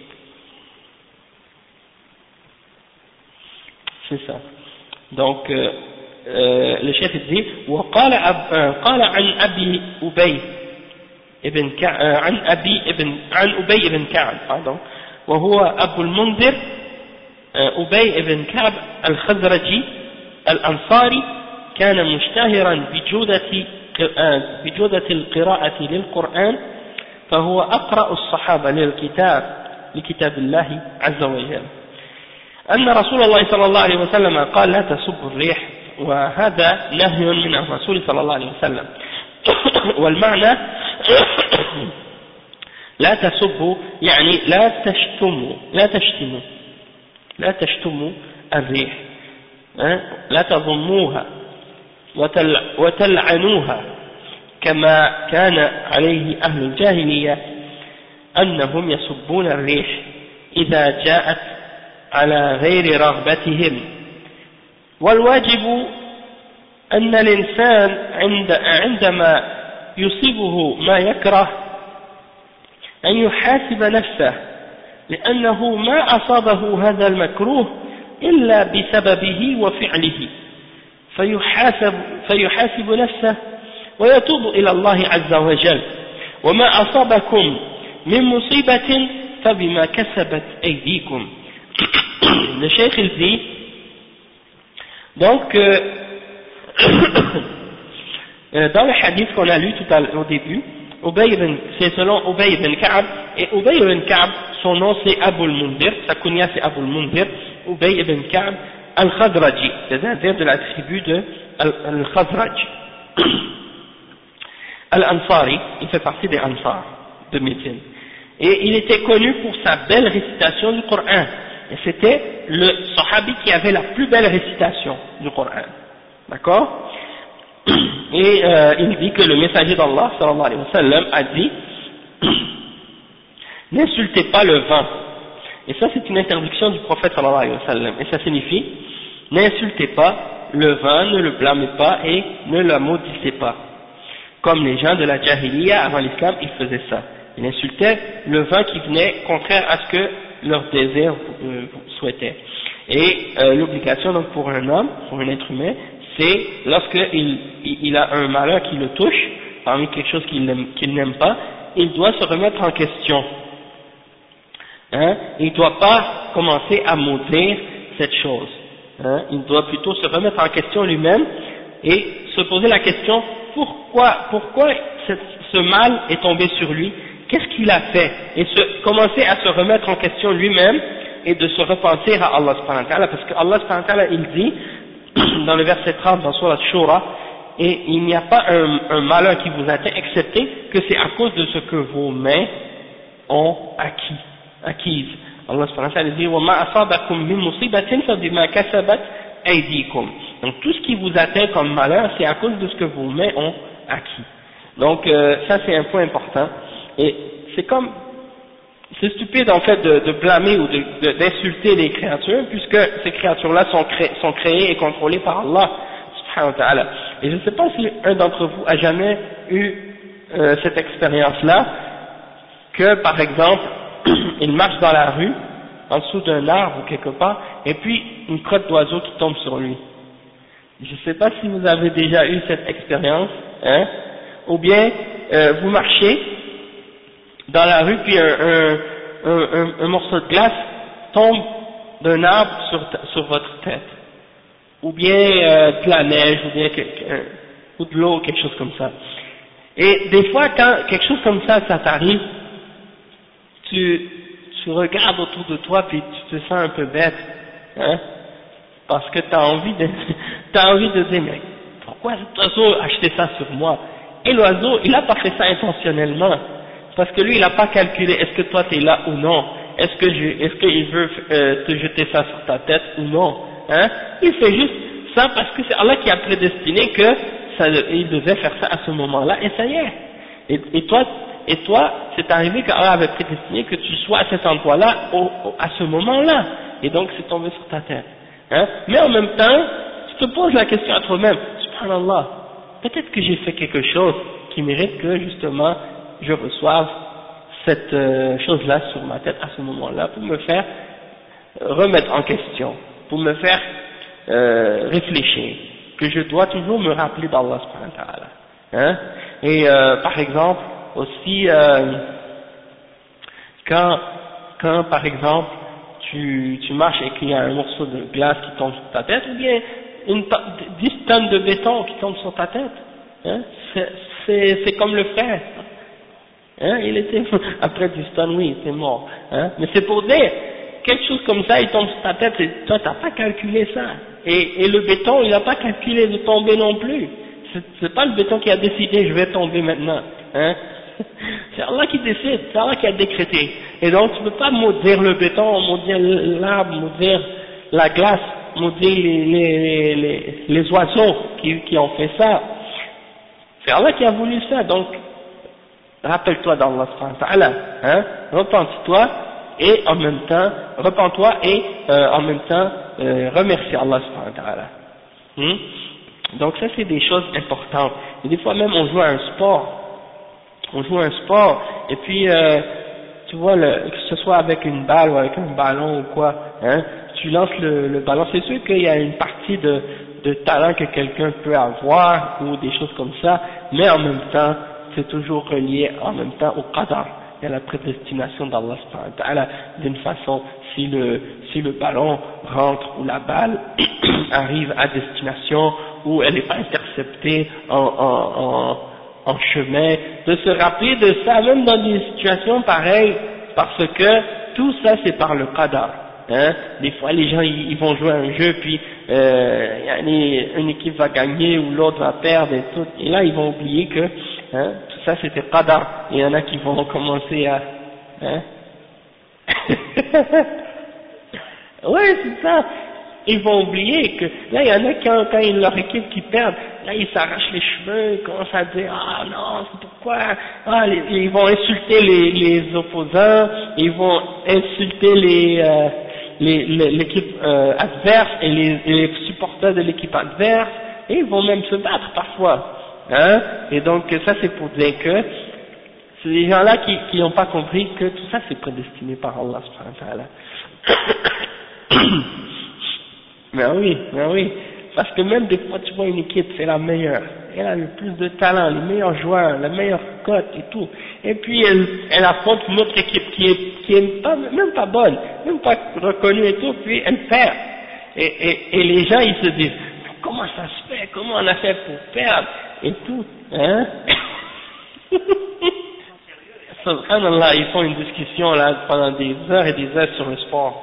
c'est ça. Donc, le chef il dit, وقال عن أبي أبي ابن عن أبي بن كعب pardon وهو أبو المنذر أبي بن كعب الخزرجي الأنصاري كان مشتهرا بجودة القراءة للقرآن فهو أقرأ الصحابة لكتاب الله عز وجل أن رسول الله صلى الله عليه وسلم قال لا تسبوا الريح وهذا نهي من الرسول صلى الله عليه وسلم والمعنى لا تسبوا يعني لا تشتموا الريح لا تضموها وتلعنوها كما كان عليه أهل الجاهلية أنهم يسبون الريح إذا جاءت على غير رغبتهم والواجب أن الإنسان عندما يصيبه ما يكره أن يحاسب نفسه لأنه ما أصابه هذا المكروه إلا بسببه وفعله فيحاسب نفسه ويتوب إلى الله عز وجل وما أصابكم من مصيبة فبما كسبت أيديكم. Le cheikh il dit donc dans le hadith qu'on a lu au début, c'est selon Ubay ibn Ka'b, et Ubay ibn Ka'b, son nom c'est Abu al-Mundhir, sa kunya c'est Abu al-Mundhir, Ubay ibn Ka'b al-Khadraji, c'est-à-dire de la tribu de al-Khazraj. Al-Ansari, il fait partie des Ansar de Médine. Et il était connu pour sa belle récitation du Coran. Et c'était le sahabi qui avait la plus belle récitation du Coran. D'accord? Et il dit que le messager d'Allah, sallallahu alayhi wa sallam, a dit n'insultez pas le vent. Et ça c'est une interdiction du prophète sallallahu alayhi wa sallam. Et ça signifie n'insultez pas le vent, ne le blâmez pas et ne le maudissez pas. Comme les gens de la Jahiliya avant l'islam, ils faisaient ça. Ils insultaient le vent qui venait contraire à ce que leur désir souhaitait. Et l'obligation donc pour un homme, pour un être humain, c'est lorsqu'il a un malheur qui le touche, parmi quelque chose qu'il n'aime pas, il doit se remettre en question. Il ne doit pas commencer à maudire cette chose. Il doit plutôt se remettre en question lui-même et se poser la question pourquoi ce mal est tombé sur lui, qu'est-ce qu'il a fait, et commencer à se remettre en question lui-même et de se repentir à Allah subhanahu wa ta'ala, parce que Allah subhanahu wa ta'ala il dit dans le verset 30 dans Surat Shura, et il n'y a pas un malheur qui vous atteint excepté que c'est à cause de ce que vos mains ont acquise. Allah subhanahu wa ta'ala dit وَمَا أَصَابَكُم مِّن مُّصِيبَةٍ فَبِمَا كَسَبَتْ أَيْدِيكُم. Donc tout ce qui vous atteint comme malheur, c'est à cause de ce que vos mains ont acquis. Donc ça c'est un point important. Et c'est stupide en fait de blâmer ou d'insulter les créatures, puisque ces créatures-là sont créées et contrôlées par Allah subhanahu wa ta'ala. Et je ne sais pas si un d'entre vous a jamais eu cette expérience-là, que par exemple, il marche dans la rue, en dessous d'un arbre ou quelque part, et puis une crotte d'oiseau qui tombe sur lui. Je ne sais pas si vous avez déjà eu cette expérience, ou bien vous marchez dans la rue, puis un morceau de glace tombe d'un arbre sur votre tête, ou bien de la neige, ou bien ou de l'eau, quelque chose comme ça. Et des fois, quand quelque chose comme ça t'arrive, tu regardes autour de toi, puis tu te sens un peu bête, parce que t'as envie de dire, mais pourquoi cet oiseau a acheté ça sur moi? Et l'oiseau, il n'a pas fait ça intentionnellement, parce que lui, il n'a pas calculé est-ce que toi tu es là ou non, est-ce qu'il veut te jeter ça sur ta tête ou non, hein? Il fait juste ça parce que c'est Allah qui a prédestiné que il devait faire ça à ce moment-là, et ça y est. Et toi, c'est arrivé qu'Allah avait prédestiné que tu sois à cet endroit-là à ce moment-là, et donc c'est tombé sur ta tête, hein? Mais en même temps, tu te poses la question à toi-même, subhanallah, peut-être que j'ai fait quelque chose qui mérite que justement je reçoive cette chose-là sur ma tête à ce moment-là pour me faire remettre en question, pour me faire réfléchir, que je dois toujours me rappeler d'Allah subhanahu wa ta'ala, hein? Et par exemple aussi quand par exemple tu marches et qu'il y a un morceau de glace qui tombe sur ta tête, ou bien 10 tonnes de béton qui tombent sur ta tête, hein? C'est comme le frère, hein? Il était après 10 tonnes, oui, il était mort, hein? Mais c'est pour dire quelque chose comme ça, il tombe sur ta tête, et toi t'as pas calculé ça, et le béton il n'a pas calculé de tomber non plus, c'est pas le béton qui a décidé je vais tomber maintenant, hein? C'est Allah qui décide, c'est Allah qui a décrété, et donc tu peux pas maudire le béton, maudire l'arbre, maudire la glace, maudire les oiseaux qui ont fait ça, c'est Allah qui a voulu ça, donc rappelle-toi d'Allah subhanahu wa ta'ala, hein? Repens-toi et en même temps, repens-toi et en même temps remercie Allah subhanahu wa ta'ala. Donc ça c'est des choses importantes. Et des fois même on joue à un sport, et puis tu vois, que ce soit avec une balle ou avec un ballon ou quoi, hein, tu lances le ballon, c'est sûr qu'il y a une partie de talent que quelqu'un peut avoir ou des choses comme ça, mais en même temps c'est toujours relié en même temps au qadar, et à la prédestination d'Allah subhanahu wa ta'ala. D'une façon, si le ballon rentre ou la balle arrive à destination ou elle n'est pas interceptée en chemin, de se rappeler de ça même dans des situations pareilles, parce que tout ça c'est par le qadar, hein. Des fois les gens ils vont jouer à un jeu, puis une équipe va gagner ou l'autre va perdre et tout, et là ils vont oublier que hein, tout ça c'était qadar, et il y en a qui vont commencer à hein ouais c'est ça, ils vont oublier que là il y en a quand leur équipe qui perd, là ils s'arrachent les cheveux, ils commencent à dire ah non c'est pourquoi, ils vont insulter les opposants, ils vont insulter l'équipe adverse et les supporters de l'équipe adverse, et ils vont même se battre parfois, hein. Et donc ça c'est pour dire que c'est des gens là qui n'ont pas compris que tout ça c'est prédestiné par Allah subhanahu wa ta'ala. Ben oui, parce que même des fois tu vois une équipe, c'est la meilleure, elle a le plus de talent, les meilleurs joueurs, la meilleure cote et tout, et puis elle affronte une autre équipe qui est pas, même pas bonne, même pas reconnue et tout, puis elle perd, et les gens ils se disent comment ça se fait, comment on a fait pour perdre et tout, hein. Subhanallah, ils font une discussion là pendant des heures et des heures sur le sport.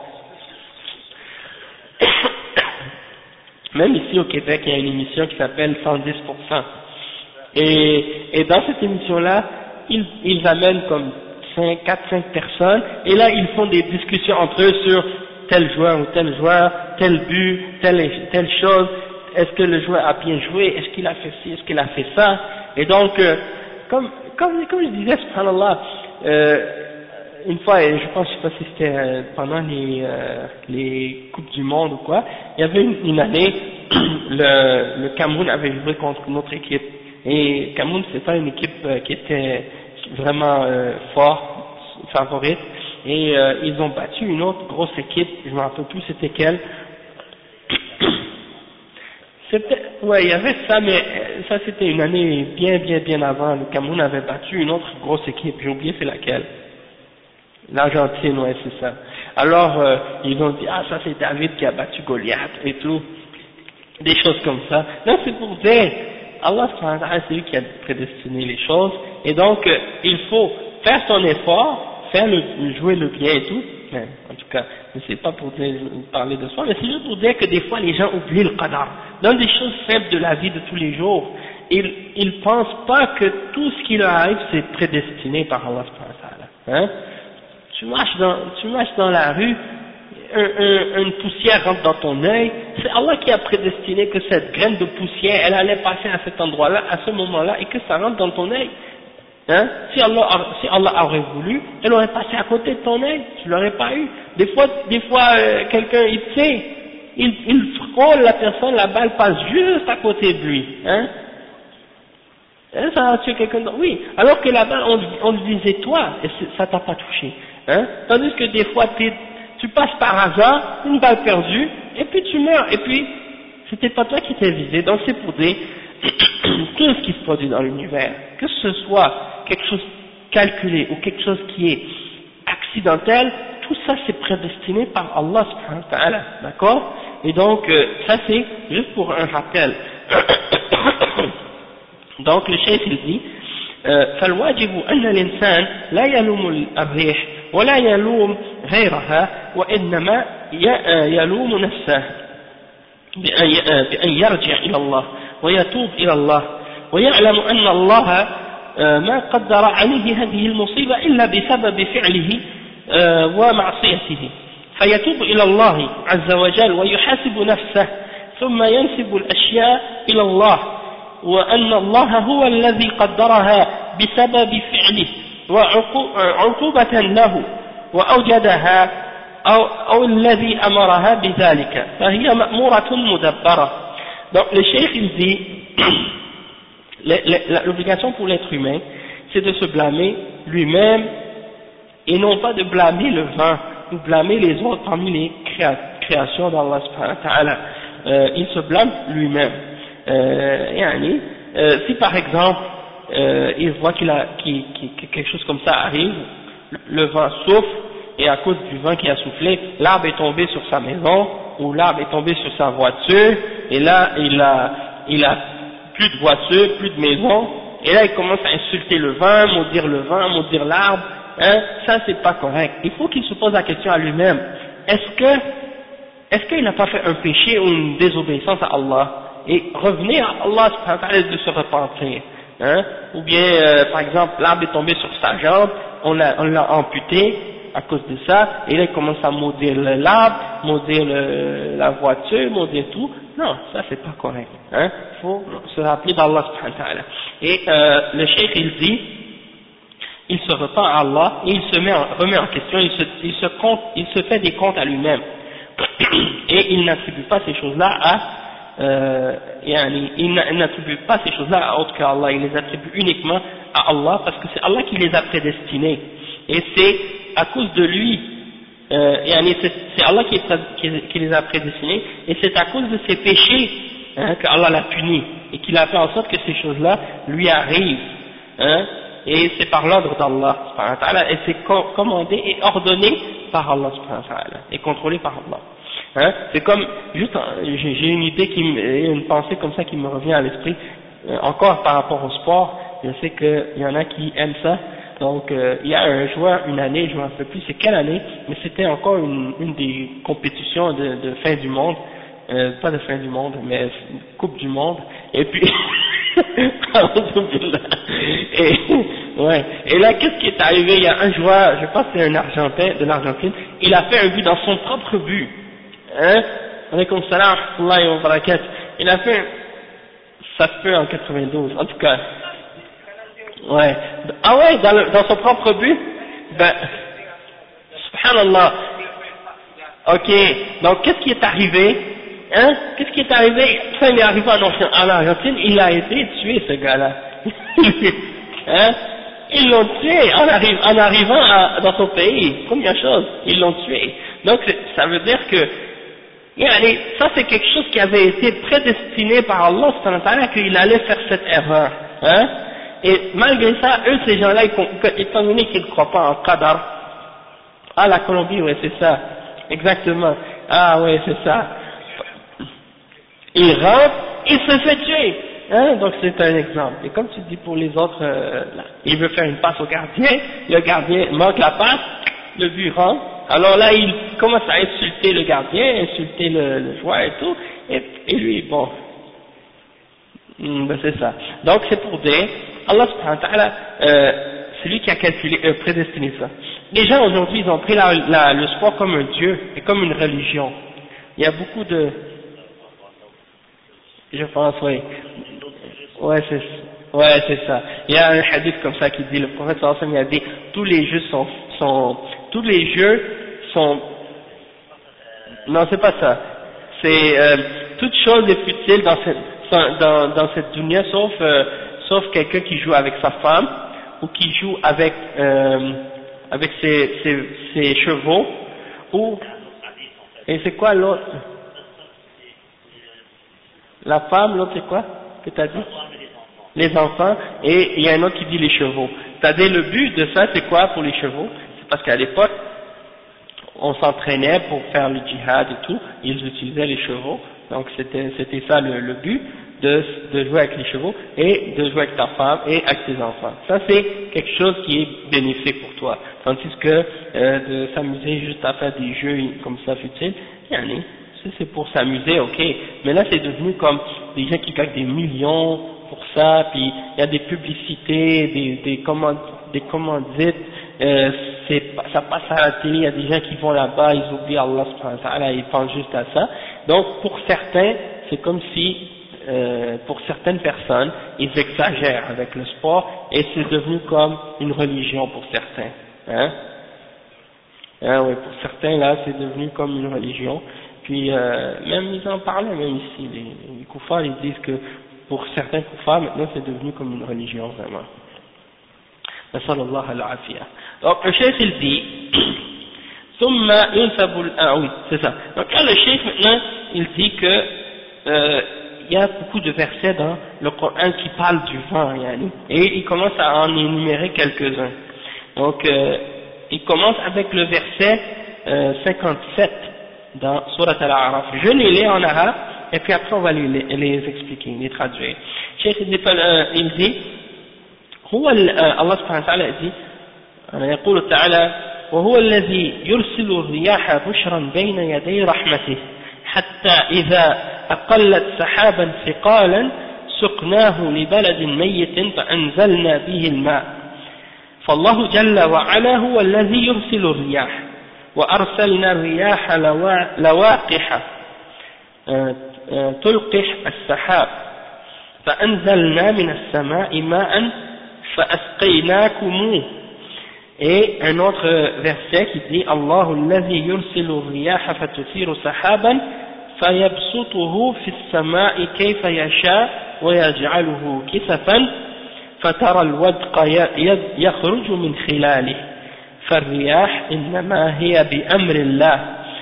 Même ici au Québec, il y a une émission qui s'appelle 110%. Et dans cette émission-là, ils amènent comme 4-5 personnes, et là ils font des discussions entre eux sur tel joueur ou tel joueur, tel but, telle chose, est-ce que le joueur a bien joué, est-ce qu'il a fait ci, est-ce qu'il a fait ça, et donc, comme je disais, subhanallah, une fois, et je pense, je sais pas si c'était pendant les Coupes du Monde ou quoi, il y avait une année, le Cameroun avait joué contre une autre équipe, et Cameroun c'est pas une équipe qui était vraiment forte, favorite, et ils ont battu une autre grosse équipe, je me rappelle plus c'était quelle. Ouais, il y avait ça, mais ça c'était une année bien avant, le Cameroun avait battu une autre grosse équipe, j'ai oublié c'est laquelle. L'Argentine, ouais, c'est ça. Alors, ils ont dit, ah, ça c'est David qui a battu Goliath et tout. Des choses comme ça. Non, c'est pour dire, Allah, c'est lui qui a prédestiné les choses. Et donc, il faut faire son effort, jouer le bien et tout, même, en tout cas, mais c'est pas pour parler de soi, mais c'est juste pour dire que des fois les gens oublient le qadar. Dans des choses simples de la vie de tous les jours, ils pensent pas que tout ce qui leur arrive c'est prédestiné par Allah subhanahu wa ta'ala. Hein? Tu marches dans la rue, une poussière rentre dans ton œil, c'est Allah qui a prédestiné que cette graine de poussière, elle allait passer à cet endroit-là, à ce moment-là, et que ça rentre dans ton œil. Hein? Si Allah aurait voulu, elle aurait passé à côté de ton œil, tu l'aurais pas eu. Des fois, quelqu'un, il frôle la personne, la balle passe juste à côté de lui. Hein? Hein, ça a tué quelqu'un d'autre. Oui, alors que la balle, on lui disait toi, et ça t'a pas touché. Hein? Tandis que des fois, tu passes par hasard, une balle perdue, et puis tu meurs, et puis c'était pas toi qui t'es visé. Donc c'est pour dire tout ce qui se produit dans l'univers, que ce soit quelque chose calculé ou quelque chose qui est accidentel, tout ça c'est prédestiné par Allah subhanahu wa ta'ala, d'accord? Et donc ça c'est juste pour un rappel. Donc le cheikh il dit فالواجب أن الإنسان لا يلوم الريح ولا يلوم غيرها وإنما يلوم نفسه بأن يرجع إلى الله ويتوب إلى الله ويعلم أن الله ما قدر عليه هذه المصيبة إلا بسبب فعله ومعصيته فيتوب إلى الله عز وجل ويحاسب نفسه ثم ينسب الأشياء إلى الله وأن الله هو الذي قدرها بسبب فعله وعقوبة له وأوجدها أو الذي أمرها بذلك فهي مأمورة مدبرة. Donc le cheikh il dit l'obligation pour l'être humain c'est de se blâmer lui-même et non pas de blâmer le vent ou blâmer les autres parmi les créations d'Allah subhanahu wa ta'ala. Il se blâme lui-même. Si par exemple il voit que quelque chose comme ça arrive, le vent souffle et à cause du vent qui a soufflé, l'arbre est tombé sur sa maison ou l'arbre est tombé sur sa voiture et là il a plus de voiture, plus de maison et là il commence à insulter le vent, maudire l'arbre, hein, ça c'est pas correct. Il faut qu'il se pose la question à lui-même, est-ce qu'il n'a pas fait un péché ou une désobéissance à Allah et revenir à Allah subhanahu wa ta'ala de se repentir, hein? Ou bien par exemple l'arbre est tombé sur sa jambe, on l'a amputé à cause de ça, et là il commence à maudire l'arbre, maudire la voiture, maudire tout. Non, ça c'est pas correct, hein? Faut se rappeler d'Allah subhanahu wa ta'ala. Et le cheikh il dit, il se repent à Allah et il se remet en question, il se fait des comptes à lui-même et il n'attribue pas ces choses-là il n'attribue pas ces choses-là à autre qu'Allah, il les attribue uniquement à Allah parce que c'est Allah qui les a prédestinés et c'est à cause de lui, c'est Allah qui les a prédestinés et c'est à cause de ses péchés qu'Allah l'a puni et qu'il a fait en sorte que ces choses-là lui arrivent, hein, et c'est par l'ordre d'Allah subhanahu wa ta'ala et c'est commandé et ordonné par Allah subhanahu wa ta'ala et contrôlé par Allah. Hein, c'est comme, juste, j'ai une idée une pensée comme ça qui me revient à l'esprit, encore par rapport au sport, je sais qu'il y en a qui aiment ça, donc il y a un joueur une année, je ne me rappelle plus c'est quelle année, mais c'était encore une des compétitions de fin du monde, pas de fin du monde, mais coupe du monde, et puis, et là qu'est-ce qui est arrivé, il y a un joueur, je pense que c'est un Argentin, de l'Argentine, il a fait un but dans son propre but. Hein? Alaykoum salam wa rahmatullahi wa barakatuh. Il a fait, ça se peut en 92, en tout cas. Ouais. Ah ouais, dans son propre but? Ben, subhanallah. Ok. Donc, qu'est-ce qui est arrivé? Hein? Qu'est-ce qui est arrivé? Quand il est arrivé en Argentine, il a été tué, ce gars-là. Hein? Ils l'ont tué en arrivant dans son pays. Première chose, ils l'ont tué. Donc, ça veut dire que, ça c'est quelque chose qui avait été prédestiné par Allah qu'il allait faire cette erreur, hein? Et malgré ça, eux ces gens-là, étant donné qu'ils ne croient pas en qadar, la Colombie, ouais c'est ça, exactement, ouais c'est ça, il rentre, il se fait tuer, hein? Donc c'est un exemple. Et comme tu dis pour les autres, il veut faire une passe au gardien, le gardien manque la passe, le but rentre, Alors là, il commence à insulter le gardien, insulter le joueur et tout, et lui, bon, ben c'est ça. Donc c'est pour dire, Allah subhanahu wa ta'ala, c'est lui qui a calculé, prédestiné ça. Les gens aujourd'hui, ils ont pris le sport comme un dieu et comme une religion. Il y a beaucoup de, je pense, oui. Ouais, c'est ça. Il y a un hadith comme ça qui dit, le prophète sallallahu alayhi wa sallam, il a dit, tous les jeux sont, non, c'est pas ça. C'est, toute chose est futile dans cette dunya, sauf quelqu'un qui joue avec sa femme, ou qui joue avec ses chevaux, ou, et c'est quoi l'autre? La femme, l'autre c'est quoi que t'as dit? Les enfants, et il y a un autre qui dit les chevaux. C'est-à-dire le but de ça c'est quoi pour les chevaux? C'est parce qu'à l'époque, on s'entraînait pour faire le djihad et tout, ils utilisaient les chevaux, donc c'était ça le but, de jouer avec les chevaux, et de jouer avec ta femme et avec tes enfants. Ça c'est quelque chose qui est bénéfique pour toi, tandis que de s'amuser juste à faire des jeux comme ça futiles, c'est pour s'amuser, ok, mais là c'est devenu comme des gens qui gagnent des millions pour ça, puis il y a des publicités, des commandites, ça passe à la télé, il y a des gens qui vont là-bas, ils oublient Allah subhanahu wa ta'ala, ils pensent juste à ça. Donc pour certains, c'est comme si, pour certaines personnes, ils exagèrent avec le sport, et c'est devenu comme une religion pour certains. Oui, pour certains là, c'est devenu comme une religion. Puis même ils en parlaient même ici, les koufars, ils disent que pour certains koufars, maintenant c'est devenu comme une religion vraiment. Nasallallahu al-afiyah. Donc le cheikh il dit, oui, c'est ça. Donc là le cheikh maintenant, il dit que il y a beaucoup de versets dans le Coran qui parlent du vent, et il commence à en énumérer quelques-uns. Donc il commence avec le verset 57 dans Surat Al-A'raf. Je les lis en arabe, et puis après on va les expliquer, les traduire. Cheikh il dit, الله سبحانه وتعالى يقول تعالى وهو الذي يرسل الرياح بشرا بين يدي رحمته حتى إذا أقلت سحابا ثقالا سقناه لبلد ميت فأنزلنا به الماء فالله جل وعلا هو الذي يرسل الرياح وأرسلنا الرياح لواقح تلقح السحاب فأنزلنا من السماء ماء فأسقيناكموه. Et un autre verset qui dit الله الذي يرسل الرياح فتثير سحابا فيبسطه في السماء كيف يشاء ويجعله كسفا فترى الودق يخرج من خلاله فالرياح إنما هي بأمر الله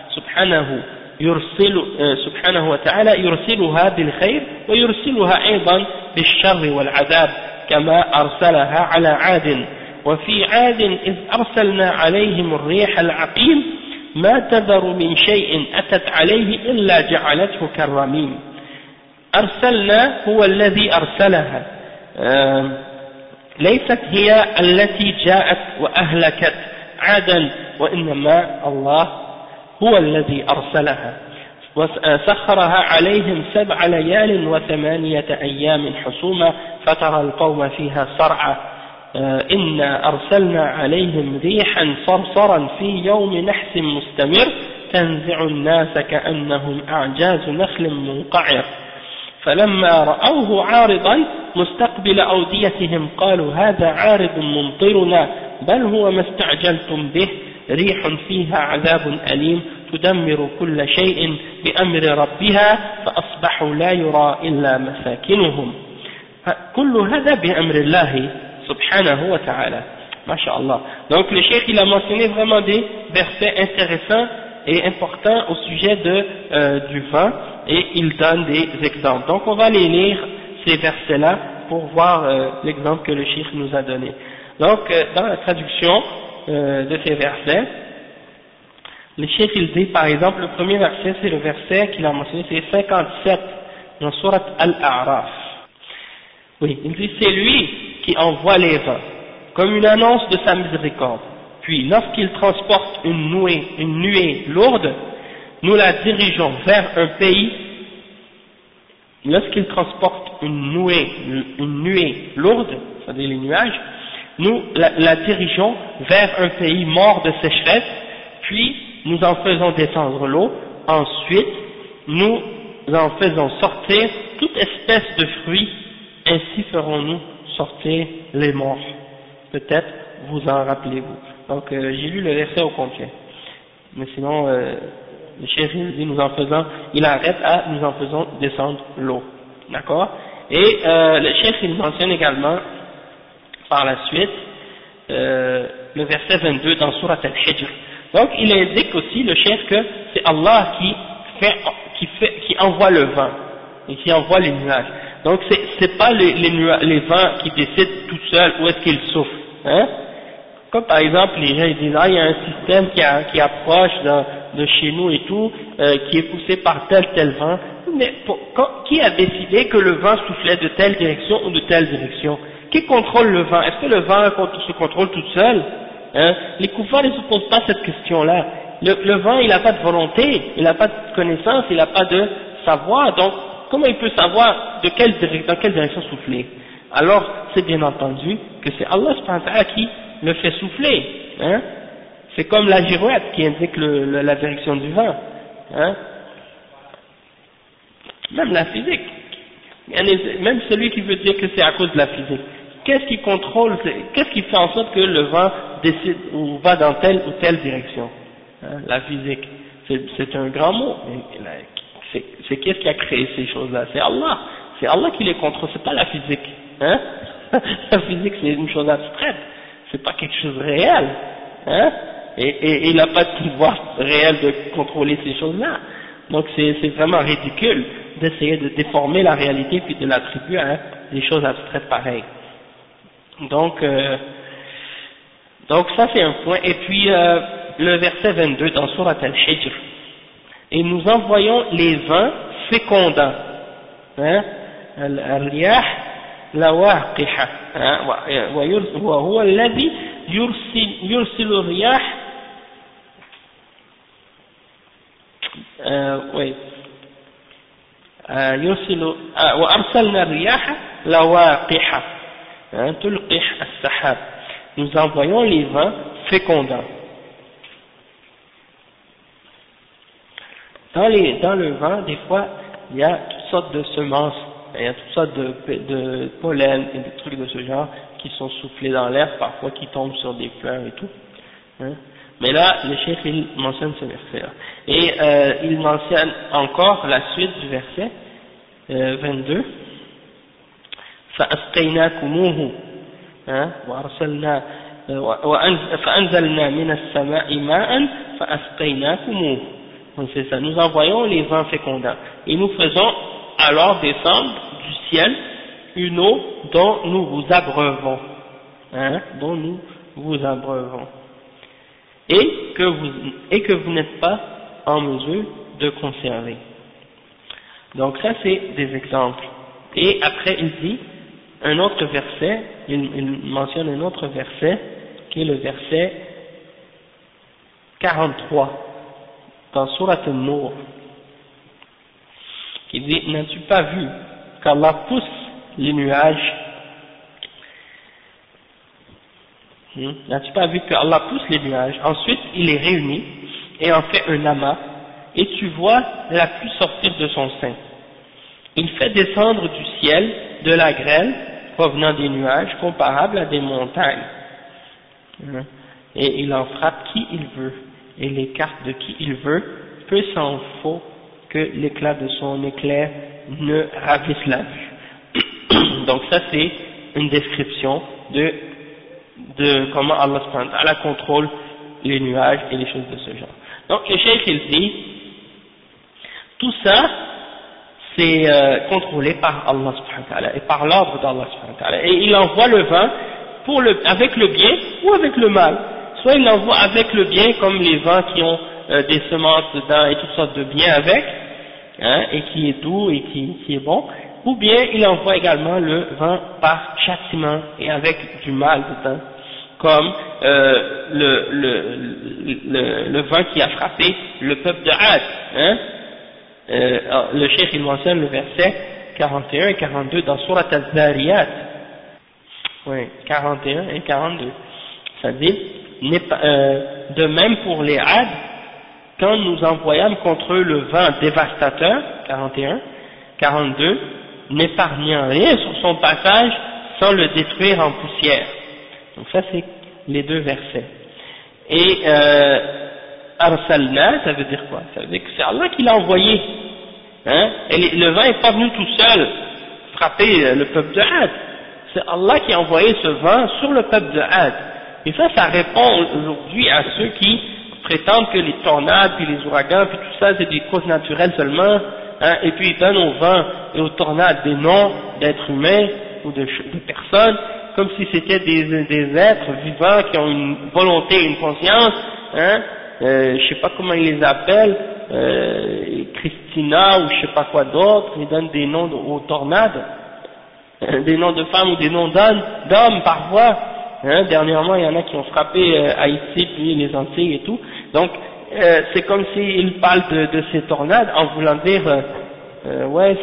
سبحانه وتعالى يرسلها بالخير ويرسلها أيضا بالشر والعذاب كما أرسلها على عاد وفي عاد إذ أرسلنا عليهم الريح العقيم ما تذر من شيء أتت عليه إلا جعلته كالرميم أرسلنا هو الذي أرسلها ليست هي التي جاءت وأهلكت عادا وإنما الله هو الذي أرسلها وسخرها عليهم 7 ليال و8 أيام حسوما فترى القوم فيها صرعى إنا أرسلنا عليهم ريحا صرصرا في يوم نحس مستمر تنزع الناس كأنهم أعجاز نخل منقعر فلما رأوه عارضا مستقبل أوديتهم قالوا هذا عارض ممطرنا بل هو ما استعجلتم به ريح فيها عذاب أليم تدمر كل شيء بأمر ربها فأصبحوا لا يرى إلا مساكنهم كل هذا بأمر الله سبحانه وتعالى ما شاء الله. Donc le cheikh il a mentionné vraiment des versets intéressants et importants au sujet du vent et il donne des exemples. Donc on va les lire ces versets là pour voir l'exemple que le cheikh nous a donné. Donc dans la traduction de ces versets, le cheikh il dit par exemple le premier verset c'est le verset qu'il a mentionné, c'est 57 dans Surat Al-A'raf. Oui, il dit c'est lui qui envoie les vents comme une annonce de sa miséricorde Puis lorsqu'il transporte une nuée lourde, nous la dirigeons vers un pays. Lorsqu'il transporte une nuée lourde, c'est-à-dire les nuages, nous la dirigeons vers un pays mort de sécheresse, puis nous en faisons descendre l'eau. Ensuite, nous en faisons sortir toute espèce de fruits, ainsi ferons-nous sortir les morts. Peut-être vous en rappelez-vous. Donc j'ai lu le verset au complet. Mais sinon, le cheikh dit il arrête à nous en faisons descendre l'eau. D'accord? Et le cheikh il mentionne également par la suite le verset 22 dans Surat Al-Hijr. Donc il indique aussi le cheikh que c'est Allah qui envoie le vent et qui envoie les nuages. Donc c'est pas les vents qui décident tout seuls où est-ce qu'ils soufflent, hein? Comme par exemple les gens ils disent il y a un système qui approche de chez nous et tout, qui est poussé par tel vent. Mais qui a décidé que le vent soufflait de telle direction ou de telle direction? Qui contrôle le vent? Est-ce que le vent se contrôle tout seul, hein? Les koufars ne se posent pas cette question-là. Le vent il n'a pas de volonté, il n'a pas de connaissance, il n'a pas de savoir, donc comment il peut savoir dans quelle direction souffler? Alors c'est bien entendu que c'est Allah subhanahu wa ta'ala qui le fait souffler, hein? C'est comme la girouette qui indique la direction du vent, hein? Même la physique, même celui qui veut dire que c'est à cause de la physique, qu'est-ce qui contrôle, qu'est-ce qui fait en sorte que le vent décide ou va dans telle ou telle direction, hein? La physique, c'est un grand mot, c'est qu'est-ce qui a créé ces choses-là? C'est Allah qui les contrôle, c'est pas la physique, hein? La physique c'est une chose abstraite, c'est pas quelque chose de réel, hein? Et il n'a pas de pouvoir réel de contrôler ces choses-là. Donc c'est vraiment ridicule d'essayer de déformer la réalité puis de l'attribuer à des choses abstraites pareilles. Donc ça c'est un point. Et puis le verset 22 dans Surat Al-Hijr. Et nous envoyons les vents fécondants, hein? Al-riyah lawaqiha, wa huwa alladhi yursilu riyah, oui, yursilu wa arsalna riyaha lawaqiha, tulqih as-sahab. Nous envoyons les vents fécondants. Dans le vent, des fois, il y a toutes sortes de semences, il y a toutes sortes de pollen et des trucs de ce genre qui sont soufflés dans l'air, parfois qui tombent sur des fleurs et tout, hein. Mais là, le cheikh il mentionne ce verset-là. Et il mentionne encore la suite du verset 22. فَأَسْقَيْنَاكُمُوهُ وَأَرْسَلْنَا فَأَنزَلْنَا مِنَ السَّمَاءِ مَاءً فَأَسْقَيْنَاكُمُوهُ. Donc c'est ça, nous envoyons les vents fécondants et nous faisons alors descendre du ciel une eau dont nous vous abreuvons, hein, dont nous vous abreuvons, et que vous n'êtes pas en mesure de conserver. Donc ça c'est des exemples. Et après il dit un autre verset, il mentionne un autre verset qui est le verset 43 dans Surat An-Nur, qui dit: n'as-tu pas vu qu'Allah pousse les nuages? N'as-tu pas vu qu'Allah pousse les nuages, ensuite il les réunit et en fait un amas, et tu vois la pluie sortir de son sein. Il fait descendre du ciel de la grêle provenant des nuages comparables à des montagnes, et il en frappe qui il veut et l'écarte de qui il veut, peu s'en faut que l'éclat de son éclair ne ravisse la vue. Donc ça c'est une description de comment Allah subhanahu wa ta'ala contrôle les nuages et les choses de ce genre. Donc le cheikh il dit, tout ça c'est contrôlé par Allah subhanahu wa ta'ala et par l'ordre d'Allah subhanahu wa ta'ala, et il envoie le vent avec le bien ou avec le mal. Soit il l'envoie avec le bien, comme les vents qui ont des semences dedans et toutes sortes de biens avec, hein, et qui est doux et qui est bon, ou bien il envoie également le vent par châtiment et avec du mal dedans, comme le vent qui a frappé le peuple de Had, hein. Le cheikh il mentionne le verset 41 et 42 dans Surat al-Zariyat, oui, 41 et 42, ça dit, de même pour les Had, quand nous envoyâmes contre eux le vent dévastateur, 41, 42, n'épargnant rien sur son passage sans le détruire en poussière. Donc ça c'est les deux versets. Et Arsalna, ça veut dire quoi? Ça veut dire que c'est Allah qui l'a envoyé. Hein? Et le vent n'est pas venu tout seul frapper le peuple de Had. C'est Allah qui a envoyé ce vent sur le peuple de Had. Et ça répond aujourd'hui à ceux qui prétendent que les tornades, puis les ouragans, puis tout ça, c'est des causes naturelles seulement, hein, et puis ils donnent au vent et aux tornades des noms d'êtres humains ou de personnes, comme si c'était des êtres vivants qui ont une volonté, une conscience, hein, je sais pas comment ils les appellent, Christina ou je sais pas quoi d'autre, ils donnent des noms aux tornades, des noms de femmes ou des noms d'hommes parfois. Hein, dernièrement, il y en a qui ont frappé Haïti, puis les Antilles et tout. Donc, c'est comme s'ils parlent de ces tornades en voulant dire, ouais,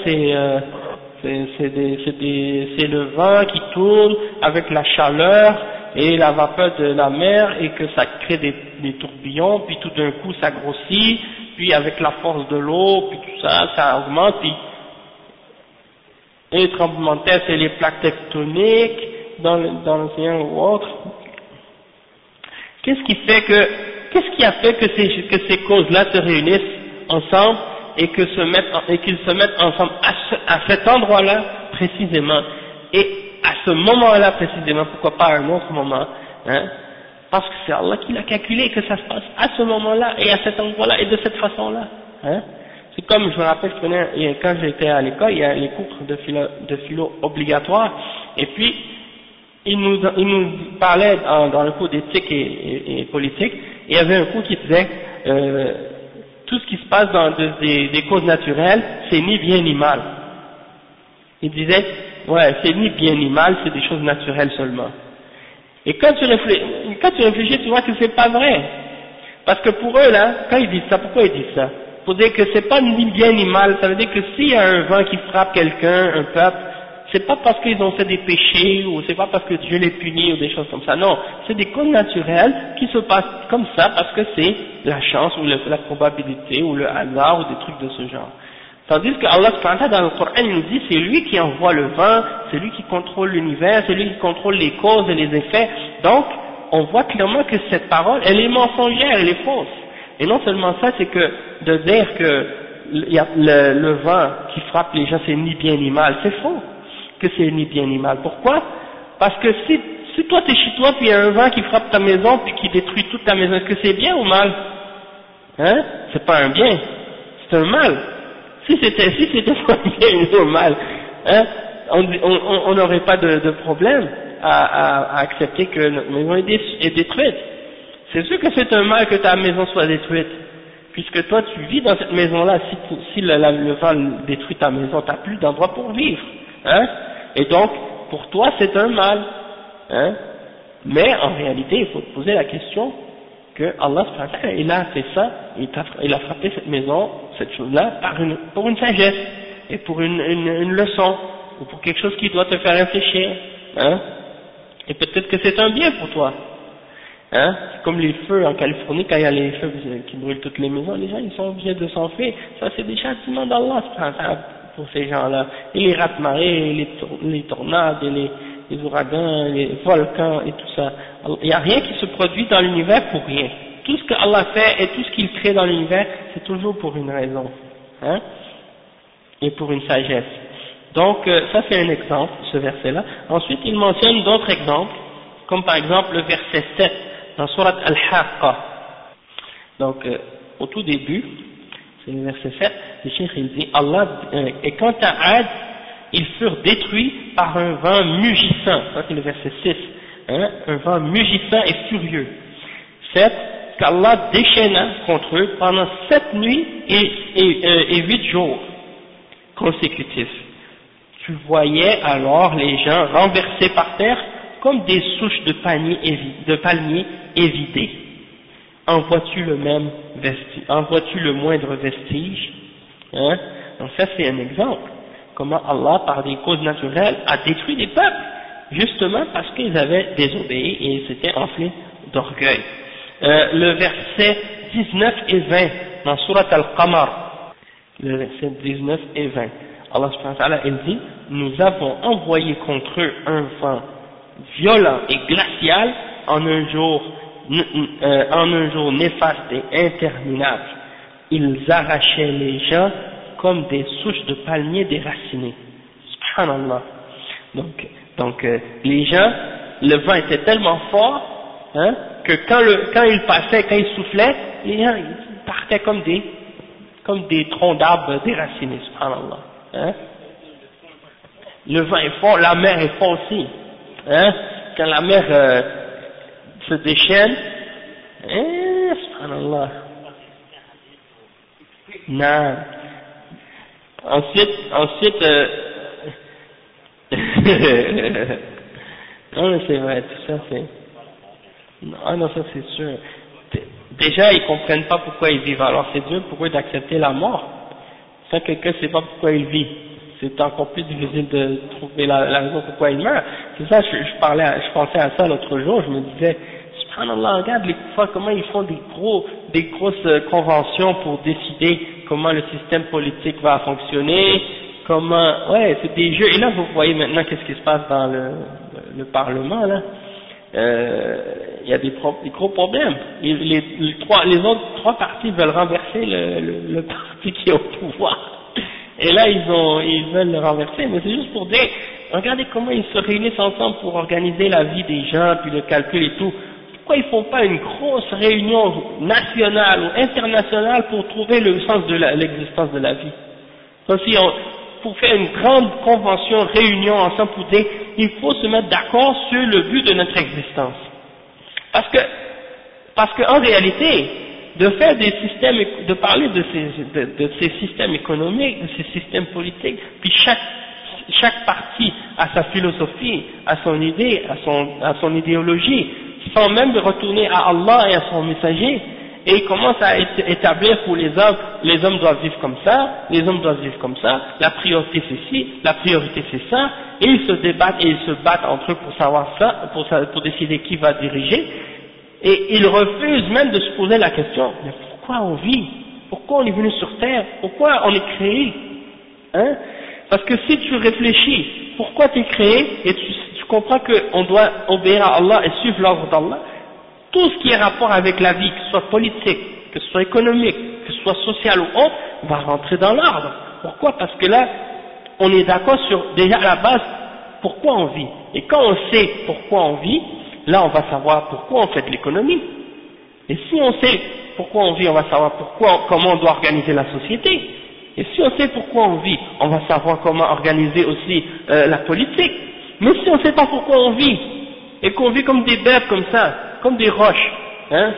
c'est le vent qui tourne avec la chaleur et la vapeur de la mer et que ça crée des tourbillons, puis tout d'un coup ça grossit, puis avec la force de l'eau, puis tout ça, ça augmente, puis et les tremblements de terre, c'est les plaques tectoniques dans l'océan ou autre. Qu'est-ce qui a fait que ces causes-là se réunissent ensemble et qu'ils se mettent ensemble à cet endroit-là précisément, et à ce moment-là précisément, pourquoi pas à un autre moment, hein? Parce que c'est Allah qui l'a calculé que ça se passe à ce moment-là et à cet endroit-là et de cette façon-là, hein? C'est comme, je me rappelle, quand j'étais à l'école, il y a les cours de philo obligatoires, et puis il nous parlait dans le cours d'éthique et politique, et il y avait un cours qui disait tout ce qui se passe dans des causes naturelles, c'est ni bien ni mal. Il disait, ouais, c'est ni bien ni mal, c'est des choses naturelles seulement. Et quand tu réfléchis, tu vois que c'est pas vrai. Parce que pour eux, là, quand ils disent ça, pourquoi ils disent ça? Pour dire que c'est pas ni bien ni mal, ça veut dire que s'il y a un vent qui frappe quelqu'un, un peuple, c'est pas parce qu'ils ont fait des péchés, ou c'est pas parce que Dieu les punit, ou des choses comme ça, non. C'est des causes naturelles qui se passent comme ça parce que c'est la chance, ou la probabilité, ou le hasard, ou des trucs de ce genre. Tandis que Allah dans le Coran, il nous dit, c'est lui qui envoie le vent, c'est lui qui contrôle l'univers, c'est lui qui contrôle les causes et les effets. Donc, on voit clairement que cette parole, elle est mensongère, elle est fausse. Et non seulement ça, c'est que de dire que le vent qui frappe les gens, c'est ni bien ni mal, c'est faux que c'est ni bien ni mal. Pourquoi? Parce que si toi t'es chez toi, puis il y a un vent qui frappe ta maison, puis qui détruit toute ta maison, est-ce que c'est bien ou mal? Hein? C'est pas un bien, c'est un mal. Si c'était pas un bien ou un mal, hein? On n'aurait pas de problème à accepter que notre maison est détruite. C'est sûr que c'est un mal que ta maison soit détruite, puisque toi tu vis dans cette maison-là. Si le vent détruit ta maison, t'as plus d'endroit pour vivre, hein? Et donc pour toi c'est un mal, hein? Mais en réalité il faut te poser la question que Allah il a fait ça, il a frappé cette maison, cette chose-là pour une sagesse et pour une leçon ou pour quelque chose qui doit te faire réfléchir, hein? Et peut-être que c'est un bien pour toi. Hein? C'est comme les feux en Californie, quand il y a les feux qui brûlent toutes les maisons, les gens ils sont obligés de s'enfuir. Ça c'est des châtiments d'Allah pour ces gens-là. Et les rats-de-marée, les tornades, et les ouragans, les volcans et tout ça. Il n'y a rien qui se produit dans l'univers pour rien. Tout ce que Allah fait et tout ce qu'il crée dans l'univers, c'est toujours pour une raison, hein? Et pour une sagesse. Donc ça c'est un exemple, ce verset-là. Ensuite il mentionne d'autres exemples, comme par exemple le verset 7 dans Surat Al-Haqqa. Donc au tout début, c'est le verset 7, le cheikh il dit Allah, et quant à Ad, ils furent détruits par un vent mugissant, ça c'est le verset 6, hein, un vent mugissant et furieux. 7, qu'Allah déchaîna contre eux pendant 7 nuits et 8 jours consécutifs. Tu voyais alors les gens renversés par terre, comme des souches de palmiers évidées. En vois-tu le même vestige, en vois-tu le moindre vestige, hein? Donc ça c'est un exemple, comment Allah par des causes naturelles a détruit des peuples, justement parce qu'ils avaient désobéi et ils s'étaient enflés d'orgueil. Le verset 19 et 20 dans Surat Al-Qamar, le verset 19 et 20, Allah subhanahu wa ta'ala il dit: nous avons envoyé contre eux un vent violent et glacial en un jour néfaste et interminable. Ils arrachaient les gens comme des souches de palmiers déracinées. Subhanallah. Donc les gens, le vent était tellement fort, hein, que quand il passait, quand il soufflait, les gens ils partaient comme des troncs d'arbres déracinés. Subhanallah. Hein. Le vent est fort, la mer est forte aussi. Hein. Quand la mer se déchaîne, subhanallah. Non. Ensuite, non mais c'est vrai, tout ça c'est, non ça c'est sûr. Déjà ils comprennent pas pourquoi ils vivent, alors c'est dur pour eux d'accepter la mort. Quand quelqu'un sait pas pourquoi il vit, c'est encore plus difficile de trouver la raison pourquoi il meurt. C'est ça, je pensais à ça l'autre jour, je me disais, subhanallah, regarde les fois comment ils font des grosses conventions pour décider comment le système politique va fonctionner, ouais, c'est des jeux, et là vous voyez maintenant qu'est-ce qui se passe dans le Parlement, là. Il y a des gros problèmes. Les autres trois partis veulent renverser le parti qui est au pouvoir. Et là, ils veulent le renverser, mais c'est juste pour dire, regardez comment ils se réunissent ensemble pour organiser la vie des gens, puis le calcul et tout. Pourquoi ils font pas une grosse réunion nationale ou internationale pour trouver le sens de l'existence de la vie? Aussi, pour faire une grande convention, réunion ensemble pour dire, il faut se mettre d'accord sur le but de notre existence. Parce que en réalité, de faire des systèmes, de parler de ces systèmes économiques, de ces systèmes politiques, puis chaque parti a sa philosophie, a son idée, a son idéologie, sans même retourner à Allah et à son messager, et il commence à établir pour les hommes doivent vivre comme ça, les hommes doivent vivre comme ça, la priorité c'est ci, la priorité c'est ça, et ils se débattent et ils se battent entre eux pour savoir ça, pour décider qui va diriger, et ils refusent même de se poser la question, mais pourquoi on vit? Pourquoi on est venu sur terre? Pourquoi on est créé? Hein? Parce que si tu réfléchis, pourquoi tu es créé, et tu comprends qu'on doit obéir à Allah et suivre l'ordre d'Allah, tout ce qui est rapport avec la vie, que ce soit politique, que ce soit économique, que ce soit social ou autre, va rentrer dans l'ordre. Pourquoi? Parce que là, on est d'accord sur, déjà à la base, pourquoi on vit. Et quand on sait pourquoi on vit, là on va savoir pourquoi on fait de l'économie. Et si on sait pourquoi on vit, on va savoir comment on doit organiser la société. Et si on sait pourquoi on vit, on va savoir comment organiser aussi la politique. Mais si on ne sait pas pourquoi on vit, et qu'on vit comme des bêtes comme ça, comme des roches, hein?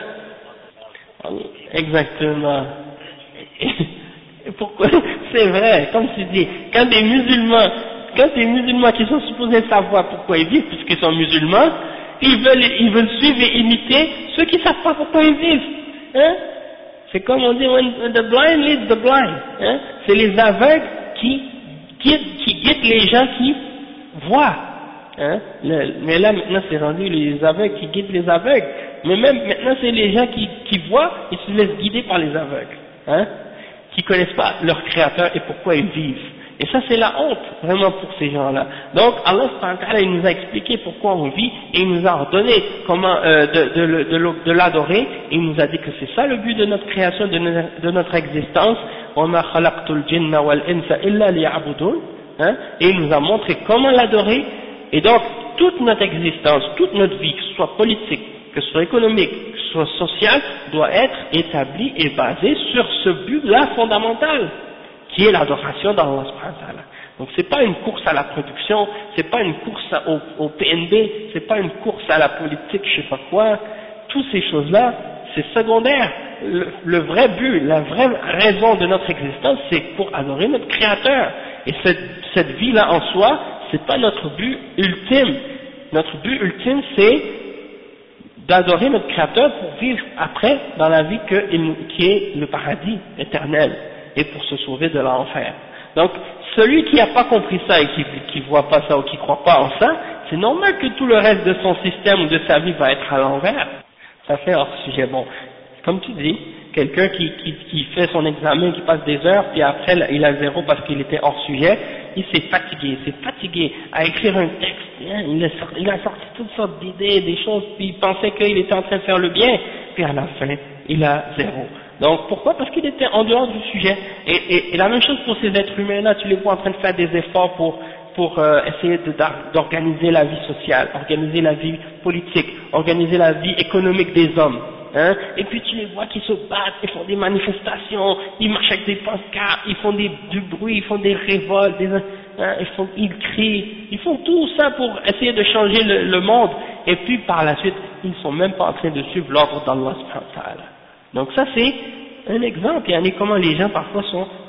Exactement. Et pourquoi? C'est vrai, comme tu dis, quand des musulmans qui sont supposés savoir pourquoi ils vivent, puisqu'ils sont musulmans, ils veulent suivre et imiter ceux qui ne savent pas pourquoi ils vivent, hein? C'est comme on dit, when the blind lead the blind, hein? C'est les aveugles qui guident les gens qui voient. Hein? Mais là maintenant c'est rendu les aveugles qui guident les aveugles, mais même maintenant c'est les gens qui voient et se laissent guider par les aveugles, hein? Qui connaissent pas leur créateur et pourquoi ils vivent. Et ça c'est la honte vraiment pour ces gens-là. Donc Allah subhanahu wa ta'ala il nous a expliqué pourquoi on vit et il nous a ordonné comment de l'adorer, et il nous a dit que c'est ça le but de notre création, de notre existence. وَمَا خَلَقْتُ الْجِنَّ وَالْإِنسَ إِلَّا لِيَعْبُدُونَ, hein? Et il nous a montré comment l'adorer. Et donc, toute notre existence, toute notre vie, que ce soit politique, que ce soit économique, que ce soit sociale, doit être établie et basée sur ce but-là fondamental, qui est l'adoration d'Allah subhanahu wa ta'ala. Donc c'est pas une course à la production, c'est pas une course au PNB, c'est pas une course à la politique, je sais pas quoi, toutes ces choses-là, c'est secondaire. Le vrai but, la vraie raison de notre existence, c'est pour adorer notre Créateur. Et cette vie-là en soi, c'est pas notre but ultime. notre but ultime c'est d'adorer notre Créateur pour vivre après dans la vie qui est le paradis éternel et pour se sauver de l'enfer. Donc celui qui n'a pas compris ça et qui voit pas ça ou qui croit pas en ça, c'est normal que tout le reste de son système ou de sa vie va être à l'envers. Ça fait hors sujet. Bon, comme tu dis, quelqu'un qui fait son examen, qui passe des heures, puis après il a 0 parce qu'il était hors sujet, il s'est fatigué à écrire un texte, hein, il a sorti toutes sortes d'idées, des choses, puis il pensait qu'il était en train de faire le bien, puis à la fin, il a 0. Donc pourquoi? Parce qu'il était en dehors du sujet. Et la même chose pour ces êtres humains-là, tu les vois en train de faire des efforts pour essayer d'organiser la vie sociale, organiser la vie politique, organiser la vie économique des hommes. Hein, et puis tu les vois qui se battent, ils font des manifestations, ils marchent avec des pancartes, ils font du bruit, ils font des révoltes, ils crient, ils font tout ça pour essayer de changer le monde, et puis par la suite, ils ne sont même pas en train de suivre l'ordre d'Allah subhanahu wa ta'ala. Donc ça c'est un exemple, il y en a comment les gens parfois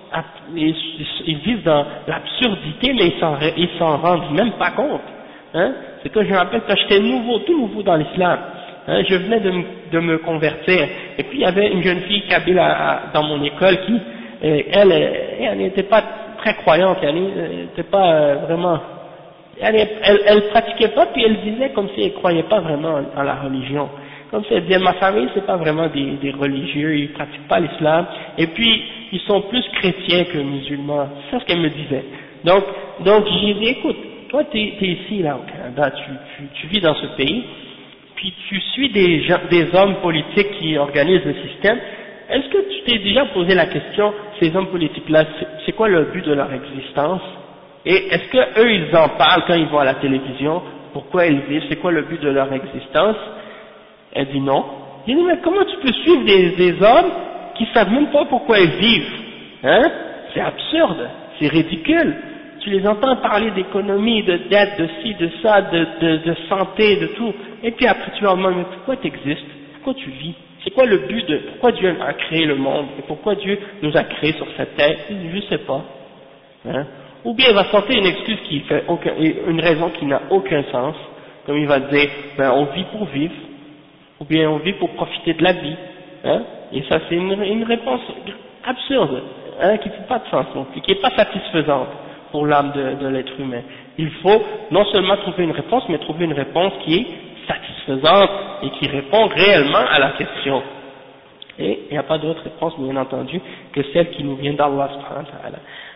ils vivent dans l'absurdité, mais ils s'en rendent même pas compte. Hein, c'est que je me rappelle quand j'étais tout nouveau dans l'islam. Hein, je venais de me convertir, et puis il y avait une jeune fille kabyle dans mon école qui, elle n'était pas très croyante, elle n'était pas vraiment, elle pratiquait pas, puis elle disait comme si elle croyait pas vraiment en la religion, comme si elle disait ma famille c'est pas vraiment des religieux, ils pratiquent pas l'islam, et puis ils sont plus chrétiens que musulmans, c'est ce qu'elle me disait. Donc j'ai dit écoute, toi t'es ici là au Canada, tu vis dans ce pays, puis tu suis des hommes politiques qui organisent le système, est-ce que tu t'es déjà posé la question, ces hommes politiques-là, c'est quoi le but de leur existence? Et est-ce que eux ils en parlent quand ils vont à la télévision? Pourquoi ils vivent? C'est quoi le but de leur existence? Elle dit non. Il dit mais comment tu peux suivre des hommes qui savent même pas pourquoi ils vivent? Hein? C'est absurde, c'est ridicule. Tu les entends parler d'économie, de dette, de ci, de ça, de santé, de tout. Et puis après tu leur demandes, mais pourquoi tu existes? Pourquoi tu vis? C'est quoi le but pourquoi Dieu a créé le monde? Et pourquoi Dieu nous a créés sur cette terre? Je sais pas. Hein? Ou bien il va sortir une excuse une raison qui n'a aucun sens. Comme il va dire, ben on vit pour vivre. Ou bien on vit pour profiter de la vie. Hein? Et ça c'est une réponse absurde, hein, qui ne fait pas de sens non plus, qui n'est pas satisfaisante pour l'âme de l'être humain. Il faut non seulement trouver une réponse, mais trouver une réponse qui est satisfaisante et qui répond réellement à la question. Et il n'y a pas d'autre réponse, bien entendu, que celle qui nous vient d'Allah subhanahu wa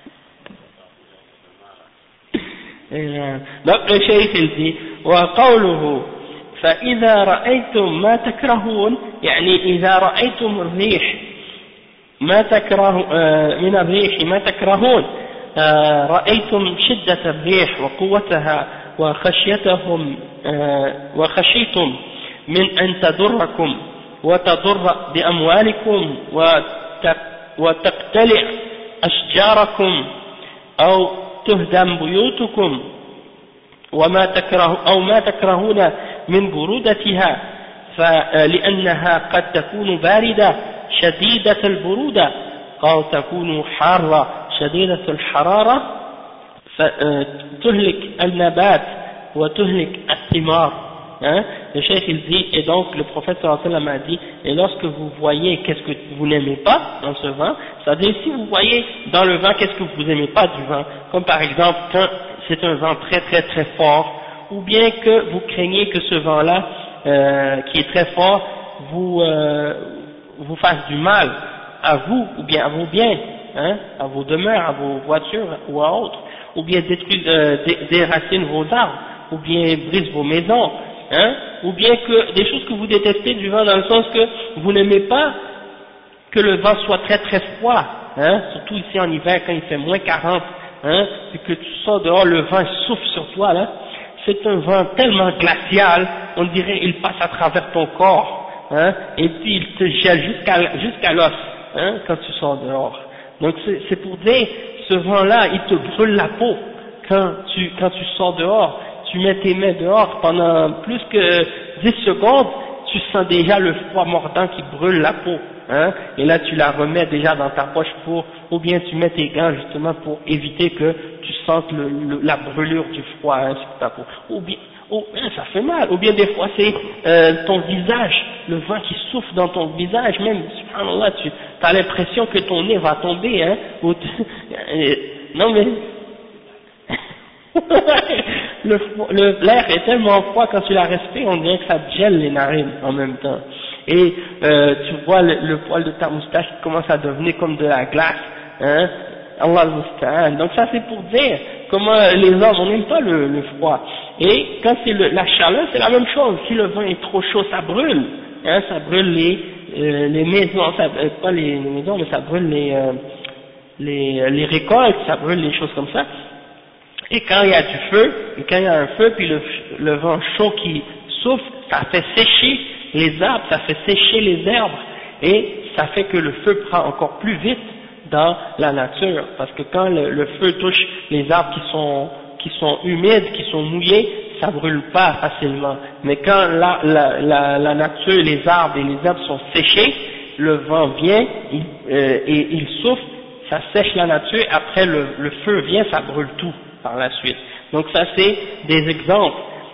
ta'ala. Donc le cheikh il dit وقوله فإذا رأيتم ما تكرهون يعني إذا رأيتم الريح ما تكره من الريح ما تكرهون رأيتم شدة الريح وقوتها وخشيتم من أن تضركم وتضر بأموالكم وتقتلع أشجاركم أو تهدم بيوتكم ما تكرهون من برودتها لأنها قد تكون باردة شديدة البرودة أو تكون حارة شديدة الحرارة تهلك النبات وتهلك الثمار. Hein? Le cheikh il dit, et donc le prophète sallallahu alayhi wa sallam a dit, et lorsque vous voyez qu'est-ce que vous n'aimez pas dans ce vin, c'est-à-dire si vous voyez dans le vin qu'est-ce que vous n'aimez pas du vin, comme par exemple quand c'est un vent très très très fort, ou bien que vous craignez que ce vent-là, qui est très fort, vous fasse du mal à vous, ou bien à vos biens, hein, à vos demeures, à vos voitures ou à autres, ou bien déracine vos arbres, ou bien brise vos maisons, hein, ou bien que des choses que vous détestez du vent dans le sens que vous n'aimez pas que le vent soit très très froid, hein, surtout ici en hiver quand il fait moins 40, hein, et que tu sors dehors, le vent souffle sur toi là, c'est un vent tellement glacial, on dirait il passe à travers ton corps, hein, et puis il te gèle jusqu'à l'os, hein, quand tu sors dehors. Donc c'est pour dire, ce vent-là, il te brûle la peau quand tu sors dehors. Tu mets tes mains dehors pendant plus que 10 secondes, tu sens déjà le froid mordant qui brûle la peau, hein, et là tu la remets déjà dans ta poche ou bien tu mets tes gants justement pour éviter que tu sentes la brûlure du froid, hein, sur ta peau, oh, ça fait mal, ou bien des fois c'est ton visage, le vent qui souffle dans ton visage, même, subhanallah, tu as l'impression que ton nez va tomber, hein, non mais, l'air est tellement froid quand tu la respires, on dirait que ça te gèle les narines en même temps. Et tu vois le poil de ta moustache qui commence à devenir comme de la glace, hein, Allah al-Musta'an. Donc ça c'est pour dire comment les hommes, on n'aime pas le froid. Et quand c'est la chaleur, c'est la même chose. Si le vent est trop chaud, ça brûle, hein, ça brûle les maisons, pas les maisons, mais ça brûle les récoltes, ça brûle les choses comme ça. Et quand il y a du feu, et quand il y a un feu, puis le vent chaud qui souffle, ça fait sécher les arbres, ça fait sécher les herbes, et ça fait que le feu prend encore plus vite dans la nature, parce que quand le feu touche les arbres qui sont humides, qui sont mouillés, ça brûle pas facilement. Mais quand la nature, les arbres et les herbes sont séchés, le vent vient et il souffle, ça sèche la nature, après le feu vient, ça brûle tout par la suite. Donc ça c'est des exemples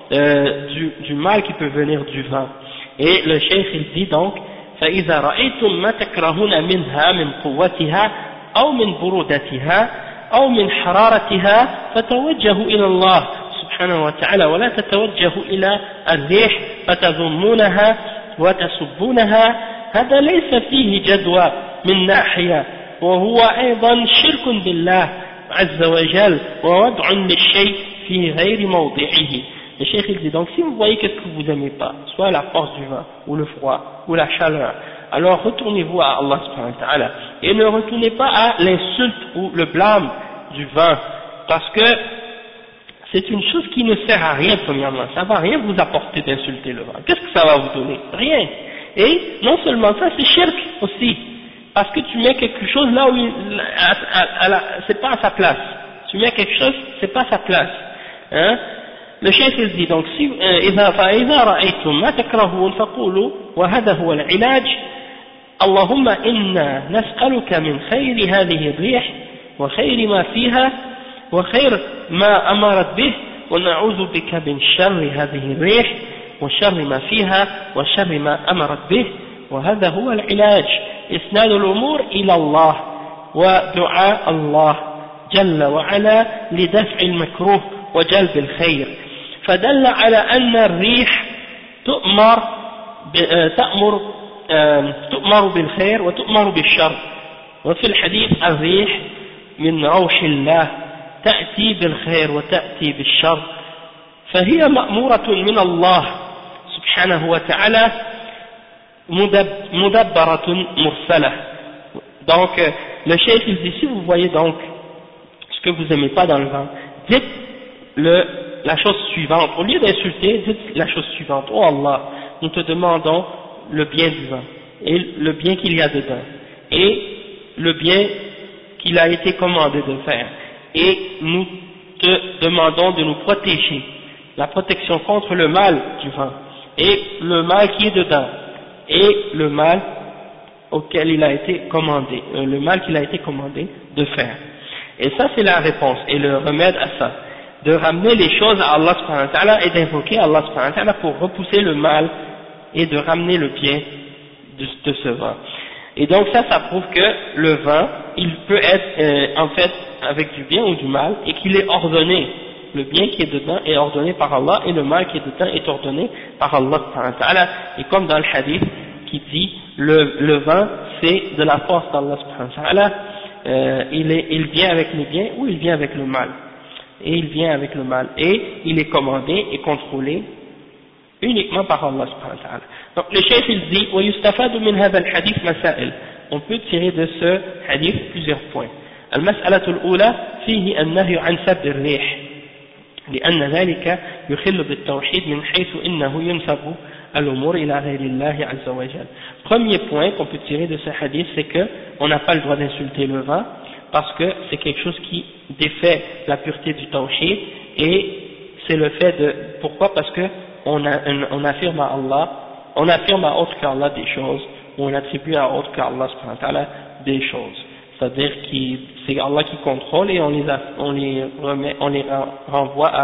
du mal qui peut venir du vent. Et le cheikh il dit donc فإذا رأيتم ما تكرهون منها من قوتها أو من برودتها أو من حرارتها فتوجهوا إلى الله سبحانه وتعالى ولا تتوجهوا إلى الريح فتذمونها وتسبونها هذا ليس فيه جدوى من ناحية وهو أيضا شرك بالله عز وجل ووضع للشيء في غير موضعه. Le cheikh il dit donc si vous voyez qu'est-ce que vous n'aimez pas, soit la force du vent, ou le froid, ou la chaleur, alors retournez-vous à Allah subhanahu wa ta'ala, et ne retournez pas à l'insulte ou le blâme du vent, parce que c'est une chose qui ne sert à rien premièrement, ça va rien vous apporter d'insulter le vent, qu'est-ce que ça va vous donner? Rien. Et non seulement ça, c'est shirk aussi, parce que tu mets quelque chose là où c'est pas à sa place, tu mets quelque chose, c'est pas à sa place, hein. Le cheikh il dit donc si فإذا رأيتم ما تكرهون فقولوا وهذا هو العلاج اللهم إنا نسألك من خير هذه الريح وخير ما فيها وخير ما أمرت به ونعوذ بك من شر هذه الريح وشر ما فيها وشر ما أمرت به وهذا هو العلاج إسناد الأمور إلى الله ودعاء الله جل وعلا لدفع المكروه وجلب الخير فدل على أن الريح تؤمر بالخير وتؤمر بالشر وفي الحديث الريح من روح الله تأتي بالخير وتأتي بالشر فهي مأمورة من الله سبحانه وتعالى مدبرة مرسلة. Donc le cheikh il dit si vous voyez donc ce que vous aimez pas dans le vent, dites la chose suivante, au lieu d'insulter, dites la chose suivante: oh Allah, nous te demandons le bien du vent, et le bien qu'il y a dedans, et le bien qu'il a été commandé de faire, et nous te demandons de nous protéger, la protection contre le mal du vent, et le mal qui est dedans, et le mal auquel il a été commandé, le mal qu'il a été commandé de faire. Et ça c'est la réponse, et le remède à ça, de ramener les choses à Allah subhanahu wa ta'ala et d'invoquer Allah subhanahu wa ta'ala pour repousser le mal et de ramener le bien de ce vent. Et donc ça prouve que le vent, il peut être en fait avec du bien ou du mal et qu'il est ordonné. Le bien qui est dedans est ordonné par Allah et le mal qui est dedans est ordonné par Allah subhanahu wa ta'ala. Et comme dans le hadith qui dit le vent c'est de la force d'Allah subhanahu wa ta'ala, il vient avec le bien ou il vient avec le mal. Et il vient avec le mal, et il est commandé et contrôlé uniquement par Allah subhanahu wa ta'ala. Donc le cheikh il dit ويستفاد من هذا الحديث مسائل. On peut tirer de ce hadith plusieurs points. المسألة الأولى فيه النهي عن سب الريح لأن ذلك يخل بالتوحيد من حيث إنه ينسب الأمور إلى غير الله عز وجل. Premier point qu'on peut tirer de ce hadith, c'est que on n'a pas le droit d'insulter le vent, parce que c'est quelque chose qui défait la pureté du tawhid, et c'est le fait de, pourquoi? Parce que on affirme à Allah, on affirme à autre qu'Allah des choses, ou on attribue à autre qu'Allah subhanahu wa ta'ala des choses, c'est-à-dire que c'est Allah qui contrôle et on les renvoie à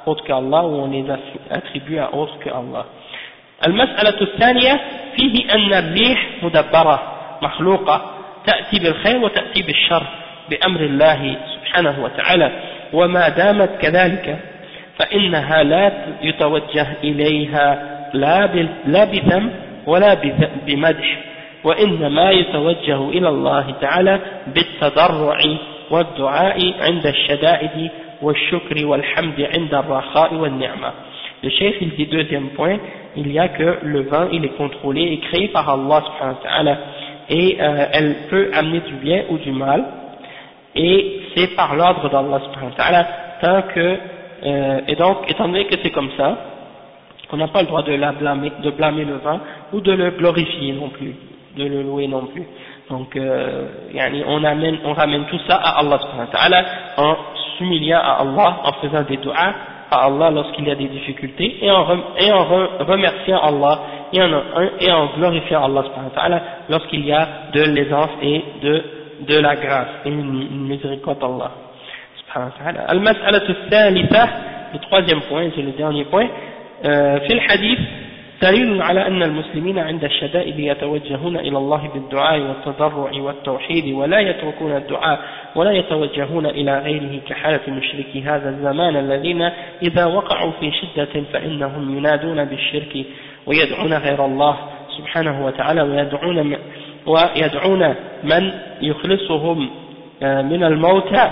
autre qu'Allah ou on les attribue à autre qu'Allah. المسألة الثانية فيه أن الريح مدبرة مخلوقة تأتي بالخير وتأتي بالشر بأمر الله سبحانه وتعالى وما دامت كذلك فإنها لا يتوجه إليها لا بذم ولا بمدح وإنما يتوجه إلى الله تعالى بالتضرع والدعاء عند الشدائد والشكر والحمد عند الرخاء والنعمة. Le cheikh il dit deuxième point, il y a que le vent il est contrôlé et créé par Allah subhanahu wa ta'ala et elle peut amener du bien ou du mal et c'est par l'ordre d'Allah subhanahu wa ta'ala tant que et donc étant donné que c'est comme ça on n'a pas le droit de blâmer le vent ou de le glorifier non plus, de le louer non plus. Donc on ramène tout ça à Allah subhanahu wa ta'ala en s'humiliant à Allah, en faisant des du'as à Allah lorsqu'il y a des difficultés et en remerciant Allah et en glorifiant Allah subhanahu wa ta'ala lorsqu'il y a de l'aisance et de la grâce et une miséricorde d'Allah subhanahu wa ta'ala. Al-mas'alatu thalitha, le troisième point, c'est le dernier point. في الحديث دليل على أن المسلمين عند الشدائد يتوجهون إلى الله بالدعاء والتضرع والتوحيد ولا يتركون الدعاء ولا يتوجهون إلى غيره كحالة مشركي هذا الزمان الذين إذا وقعوا في شدة فإنهم ينادون بالشرك ويدعون غير الله سبحانه وتعالى ويدعون من يخلصهم من الموتى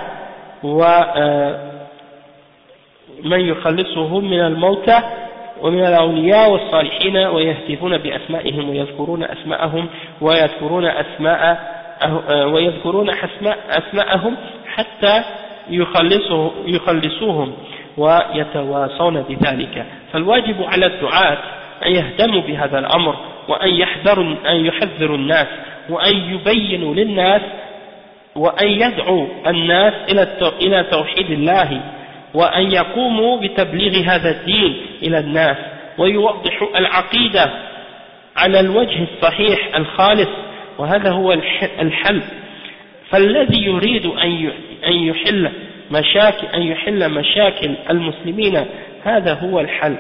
ومن يخلصهم من الموتى ومن الأولياء والصالحين ويهتفون بأسمائهم ويذكرون أسماءهم حتى يخلصوهم ويتواصون بذلك. فالواجب على الدعاة أن يهتموا بهذا الأمر وأن يحذروا الناس وأن يبينوا للناس وأن يدعوا الناس إلى توحيد الله وأن يقوموا بتبليغ هذا الدين إلى الناس ويوضحوا العقيدة على الوجه الصحيح الخالص وهذا هو الحل. فالذي يريد أن يحل مشاكل المسلمين هذا هو الحل.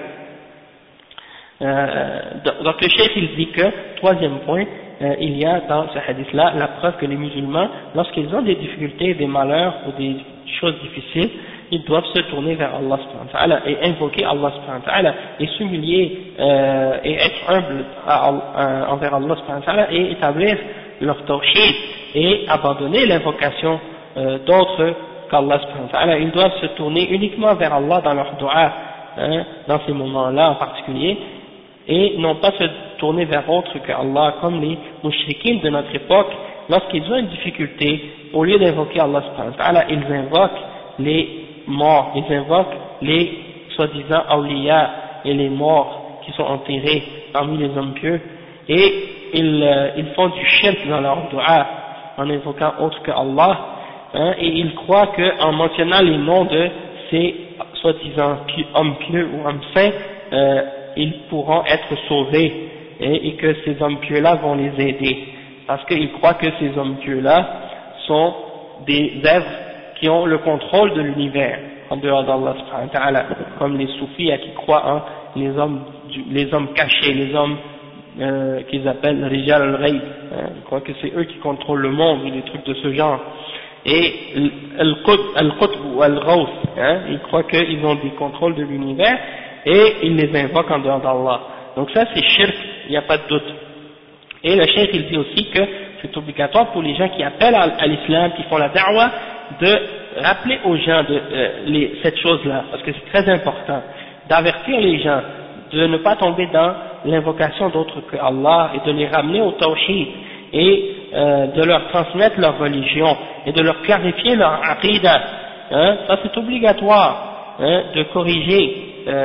Donc le cheikh il dit que, troisième point, il y a dans ce hadith-là la preuve que les musulmans, lorsqu'ils ont des difficultés, des malheurs ou des choses difficiles, ils doivent se tourner vers Allah subhanahu wa ta'ala et invoquer Allah subhanahu wa ta'ala et s'humilier et être humble envers Allah subhanahu wa ta'ala et établir leur tawhid et abandonner l'invocation d'autres qu'Allah subhanahu wa ta'ala. Ils doivent se tourner uniquement vers Allah dans leur dua, dans ces moments-là en particulier, et non pas se tourner vers autre qu'Allah, comme les mouchriquins de notre époque. Lorsqu'ils ont une difficulté, au lieu d'invoquer Allah subhanahu wa ta'ala, ils invoquent les morts, ils invoquent les soi-disant awliya et les morts qui sont enterrés parmi les hommes pieux, et ils font du shirk dans leur dua en invoquant autre que Allah, et ils croient qu'en mentionnant les noms de ces soi-disant hommes pieux ou hommes saints, ils pourront être sauvés et que ces hommes pieux-là vont les aider, parce qu'ils croient que ces hommes pieux-là sont des êtres qui ont le contrôle de l'univers en dehors d'Allah subhanahu wa ta'ala, comme les soufis qui croient en les hommes cachés, les hommes qu'ils appellent Rijal al-Ghayb, ils croient que c'est eux qui contrôlent le monde ou des trucs de ce genre. Et al-Qutb ou al-Ghawth, ils croient qu'ils ont des contrôles de l'univers et ils les invoquent en dehors d'Allah. Donc ça c'est shirk, il n'y a pas de doute. Et le cheikh il dit aussi que c'est obligatoire pour les gens qui appellent à l'islam, qui font la da'wah, de rappeler aux gens cette chose-là, parce que c'est très important, d'avertir les gens de ne pas tomber dans l'invocation d'autres que Allah et de les ramener au tawhid et de leur transmettre leur religion et de leur clarifier leur aqidah. Ça c'est obligatoire de corriger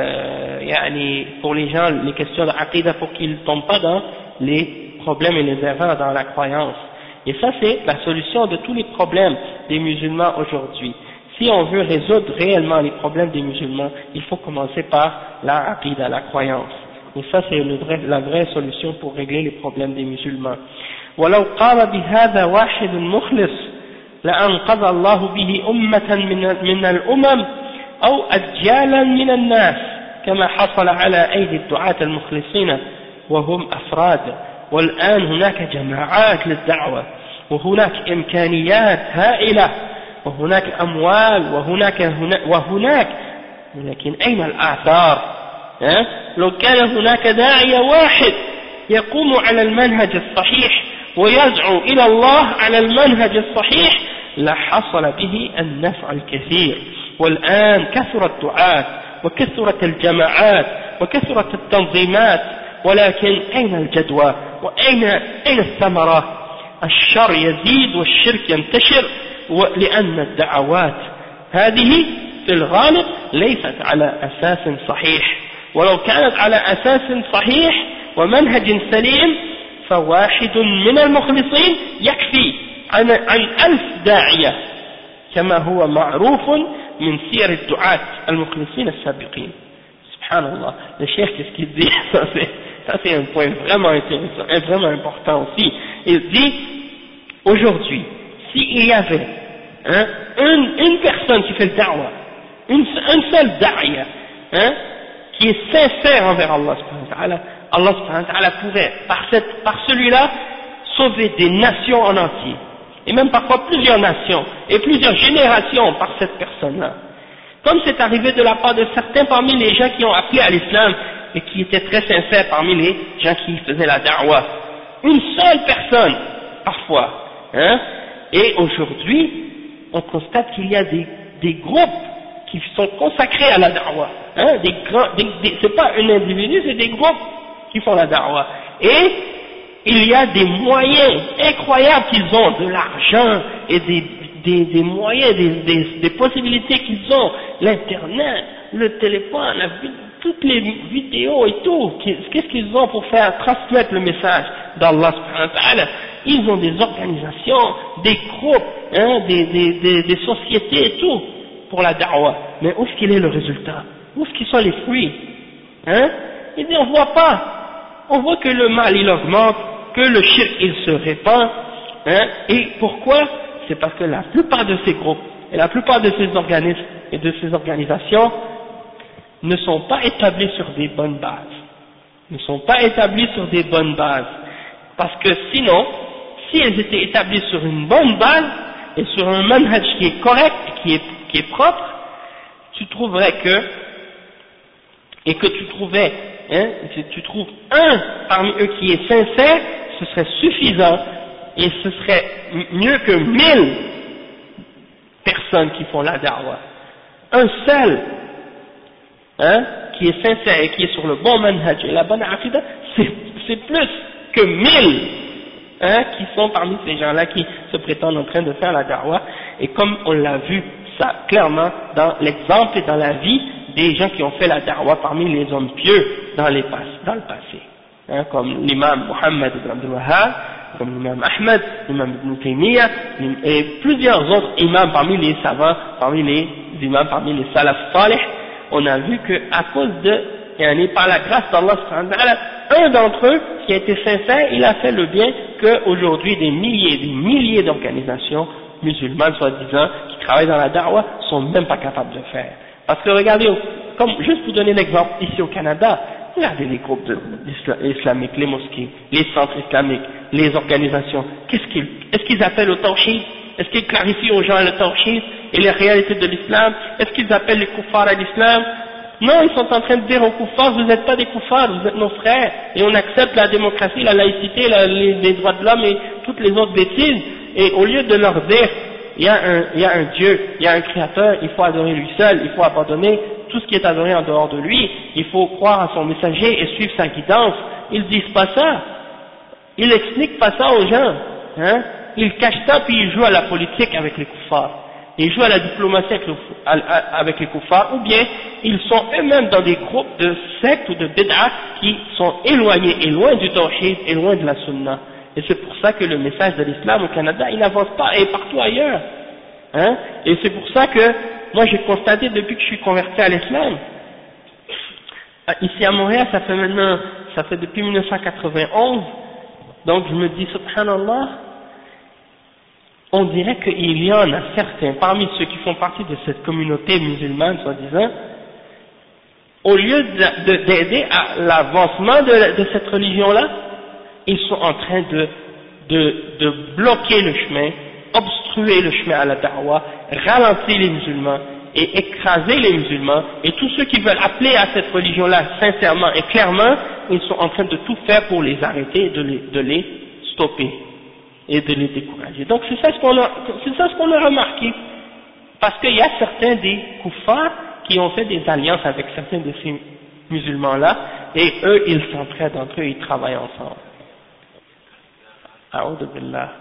pour les gens les questions d'aqidah pour qu'ils ne tombent pas dans les problèmes et les erreurs dans la croyance. Et ça c'est la solution de tous les problèmes des musulmans aujourd'hui. Si on veut résoudre réellement les problèmes des musulmans, il faut commencer par la aqidah, la croyance. Et ça c'est la vraie solution pour régler les problèmes des musulmans. ولو قام بهذا واحد مخلص لأنقذ الله به أمة من الأمم أو أجيالا من الناس كما حصل على أيدي الدعاة المخلصين وهم أفراد. والآن هناك جماعات للدعوة، وهناك إمكانيات هائلة، وهناك أموال، وهناك ولكن أين الآثار؟ لو كان هناك داعية واحد يقوم على المنهج الصحيح ويدعو إلى الله على المنهج الصحيح لحصل به النفع الكثير. والآن كثر الدعاة وكثرت الجماعات وكثرت التنظيمات، ولكن أين الجدوى وأين الثمرة؟ الشر يزيد والشرك ينتشر، لأن الدعوات هذه في الغالب ليست على أساس صحيح، ولو كانت على أساس صحيح ومنهج سليم فواحد من المخلصين يكفي عن 1000 داعية، كما هو معروف من سير الدعاة المخلصين السابقين. Subhanallah, le chef, qu'est-ce qu'il dit? Ça c'est un point vraiment intéressant, vraiment important aussi. Il dit, aujourd'hui, s'il y avait une personne qui fait le da'wah, un seul da'ya, qui est sincère envers Allah subhanahu wa ta'ala, Allah subhanahu wa ta'ala pourrait, par celui-là, sauver des nations en entier, et même parfois plusieurs nations, et plusieurs générations par cette personne-là. Comme c'est arrivé de la part de certains parmi les gens qui ont appelé à l'islam, et qui étaient très sincères parmi les gens qui faisaient la da'wah. Une seule personne, parfois, et aujourd'hui, on constate qu'il y a des groupes qui sont consacrés à la da'wah, c'est pas un individu, c'est des groupes qui font la da'wah, et il y a des moyens incroyables qu'ils ont, de l'argent et des moyens, des possibilités qu'ils ont, l'internet, le téléphone, toutes les vidéos et tout, qu'est-ce qu'ils ont pour faire transmettre le message d'Allah subhanahu wa ta'ala? Ils ont des organisations, des groupes, des sociétés et tout pour la da'wah. Mais où est-ce qu'il est le résultat? Où est-ce qu'ils sont les fruits? Il dit, on voit pas. On voit que le mal il augmente, que le shirk il se répand, et pourquoi? C'est parce que la plupart de ces groupes et la plupart de ces organismes et de ces organisations ne sont pas établis sur des bonnes bases, parce que sinon, si elles étaient établies sur une bonne base et sur un manhaj qui est correct, qui est propre, tu trouverais si tu trouves un parmi eux qui est sincère, ce serait suffisant, et ce serait mieux que 1000 personnes qui font la da'wah. Un seul, qui est sincère et qui est sur le bon manhaj et la bonne aqidah, c'est plus que 1000 qui sont parmi ces gens-là qui se prétendent en train de faire la da'wah. Et comme on l'a vu ça clairement dans l'exemple et dans la vie des gens qui ont fait la da'wah parmi les hommes pieux dans le passé, comme l'imam Muhammad ibn Abdul Wahhab, comme l'imam Ahmed, l'imam Ibn Taymiyyah, et plusieurs autres imams parmi les savants, parmi les imams, parmi les salaf salih. On a vu que à cause par la grâce d'Allah subhanahu wa ta'ala, un d'entre eux qui a été sincère, il a fait le bien qu'aujourd'hui des milliers d'organisations musulmanes soi-disant qui travaillent dans la da'wah sont même pas capables de faire. Parce que regardez, juste pour donner l'exemple ici au Canada, regardez les groupes islamiques, les mosquées, les centres islamiques, les organisations, est-ce qu'ils appellent au tawhid? Est-ce qu'ils clarifient aux gens le tawhid et les réalités de l'islam? Est-ce qu'ils appellent les kuffars à l'islam? Non, ils sont en train de dire aux kuffars, vous n'êtes pas des kuffars, vous êtes nos frères, et on accepte la démocratie, la laïcité, les droits de l'homme et toutes les autres bêtises, et au lieu de leur dire, il y a un Dieu, il y a un créateur, il faut adorer lui seul, il faut abandonner tout ce qui est adoré en dehors de lui, il faut croire à son messager et suivre sa guidance, ils disent pas ça, ils expliquent pas ça aux gens, ils cachent ça puis ils jouent à la politique avec les kuffars, ils jouent à la diplomatie avec les kuffars, ou bien ils sont eux-mêmes dans des groupes de sectes ou de bid'ah qui sont éloignés et loin du tawhid et loin de la sunna. Et c'est pour ça que le message de l'islam au Canada, il n'avance pas, et partout ailleurs. Et c'est pour ça que, moi j'ai constaté depuis que je suis converti à l'islam, ici à Montréal, ça fait depuis 1991, donc je me dis, subhanallah, on dirait qu'il y en a certains, parmi ceux qui font partie de cette communauté musulmane, soi-disant, au lieu d'aider à l'avancement de cette religion-là, ils sont en train de bloquer le chemin, obstruer le chemin à la da'wah, ralentir les musulmans et écraser les musulmans, et tous ceux qui veulent appeler à cette religion-là sincèrement et clairement, ils sont en train de tout faire pour les arrêter et de les stopper et de les décourager. Donc c'est ça ce qu'on a remarqué, parce qu'il y a certains des kuffars qui ont fait des alliances avec certains de ces musulmans-là, et eux ils s'entraident entre eux, ils travaillent ensemble. A'oudhu billah.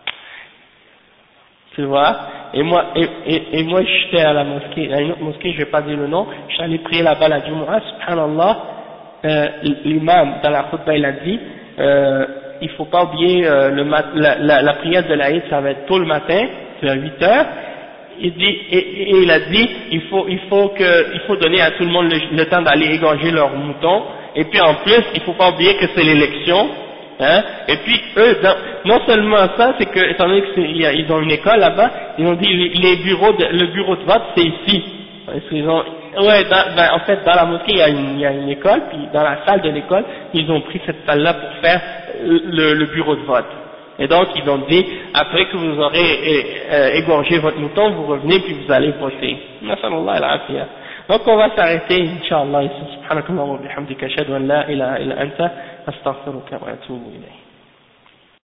Tu vois, et moi j'étais à la mosquée, à une autre mosquée, je vais pas dire le nom, je suis allé prier là-bas la Jumu'ah, subhanallah, l'imam dans la khutbah il a dit, il faut pas oublier la prière de l'Aïd, ça va être tôt le matin, c'est à 8 heures, il dit, et il a dit, il faut donner à tout le monde le temps d'aller égorger leurs moutons, et puis en plus, il faut pas oublier que c'est l'élection, hein, et puis eux, non seulement ça, c'est que, étant donné qu'ils ont une école là-bas, ils ont dit, le bureau de vote, c'est ici. En fait, dans la mosquée, il y a une école, puis dans la salle de l'école, ils ont pris cette salle-là pour faire le bureau de vote. Et donc, ils ont dit, après que vous aurez égorgé votre mouton, vous revenez, puis vous allez voter. Nasallallahu al-afiyah. Donc, on va s'arrêter, Inch'Allah, ici. Subhanakallah wa bihamdika, ashhadu an la ilaha illa anta, astaghfiruka wa atubu ilayk.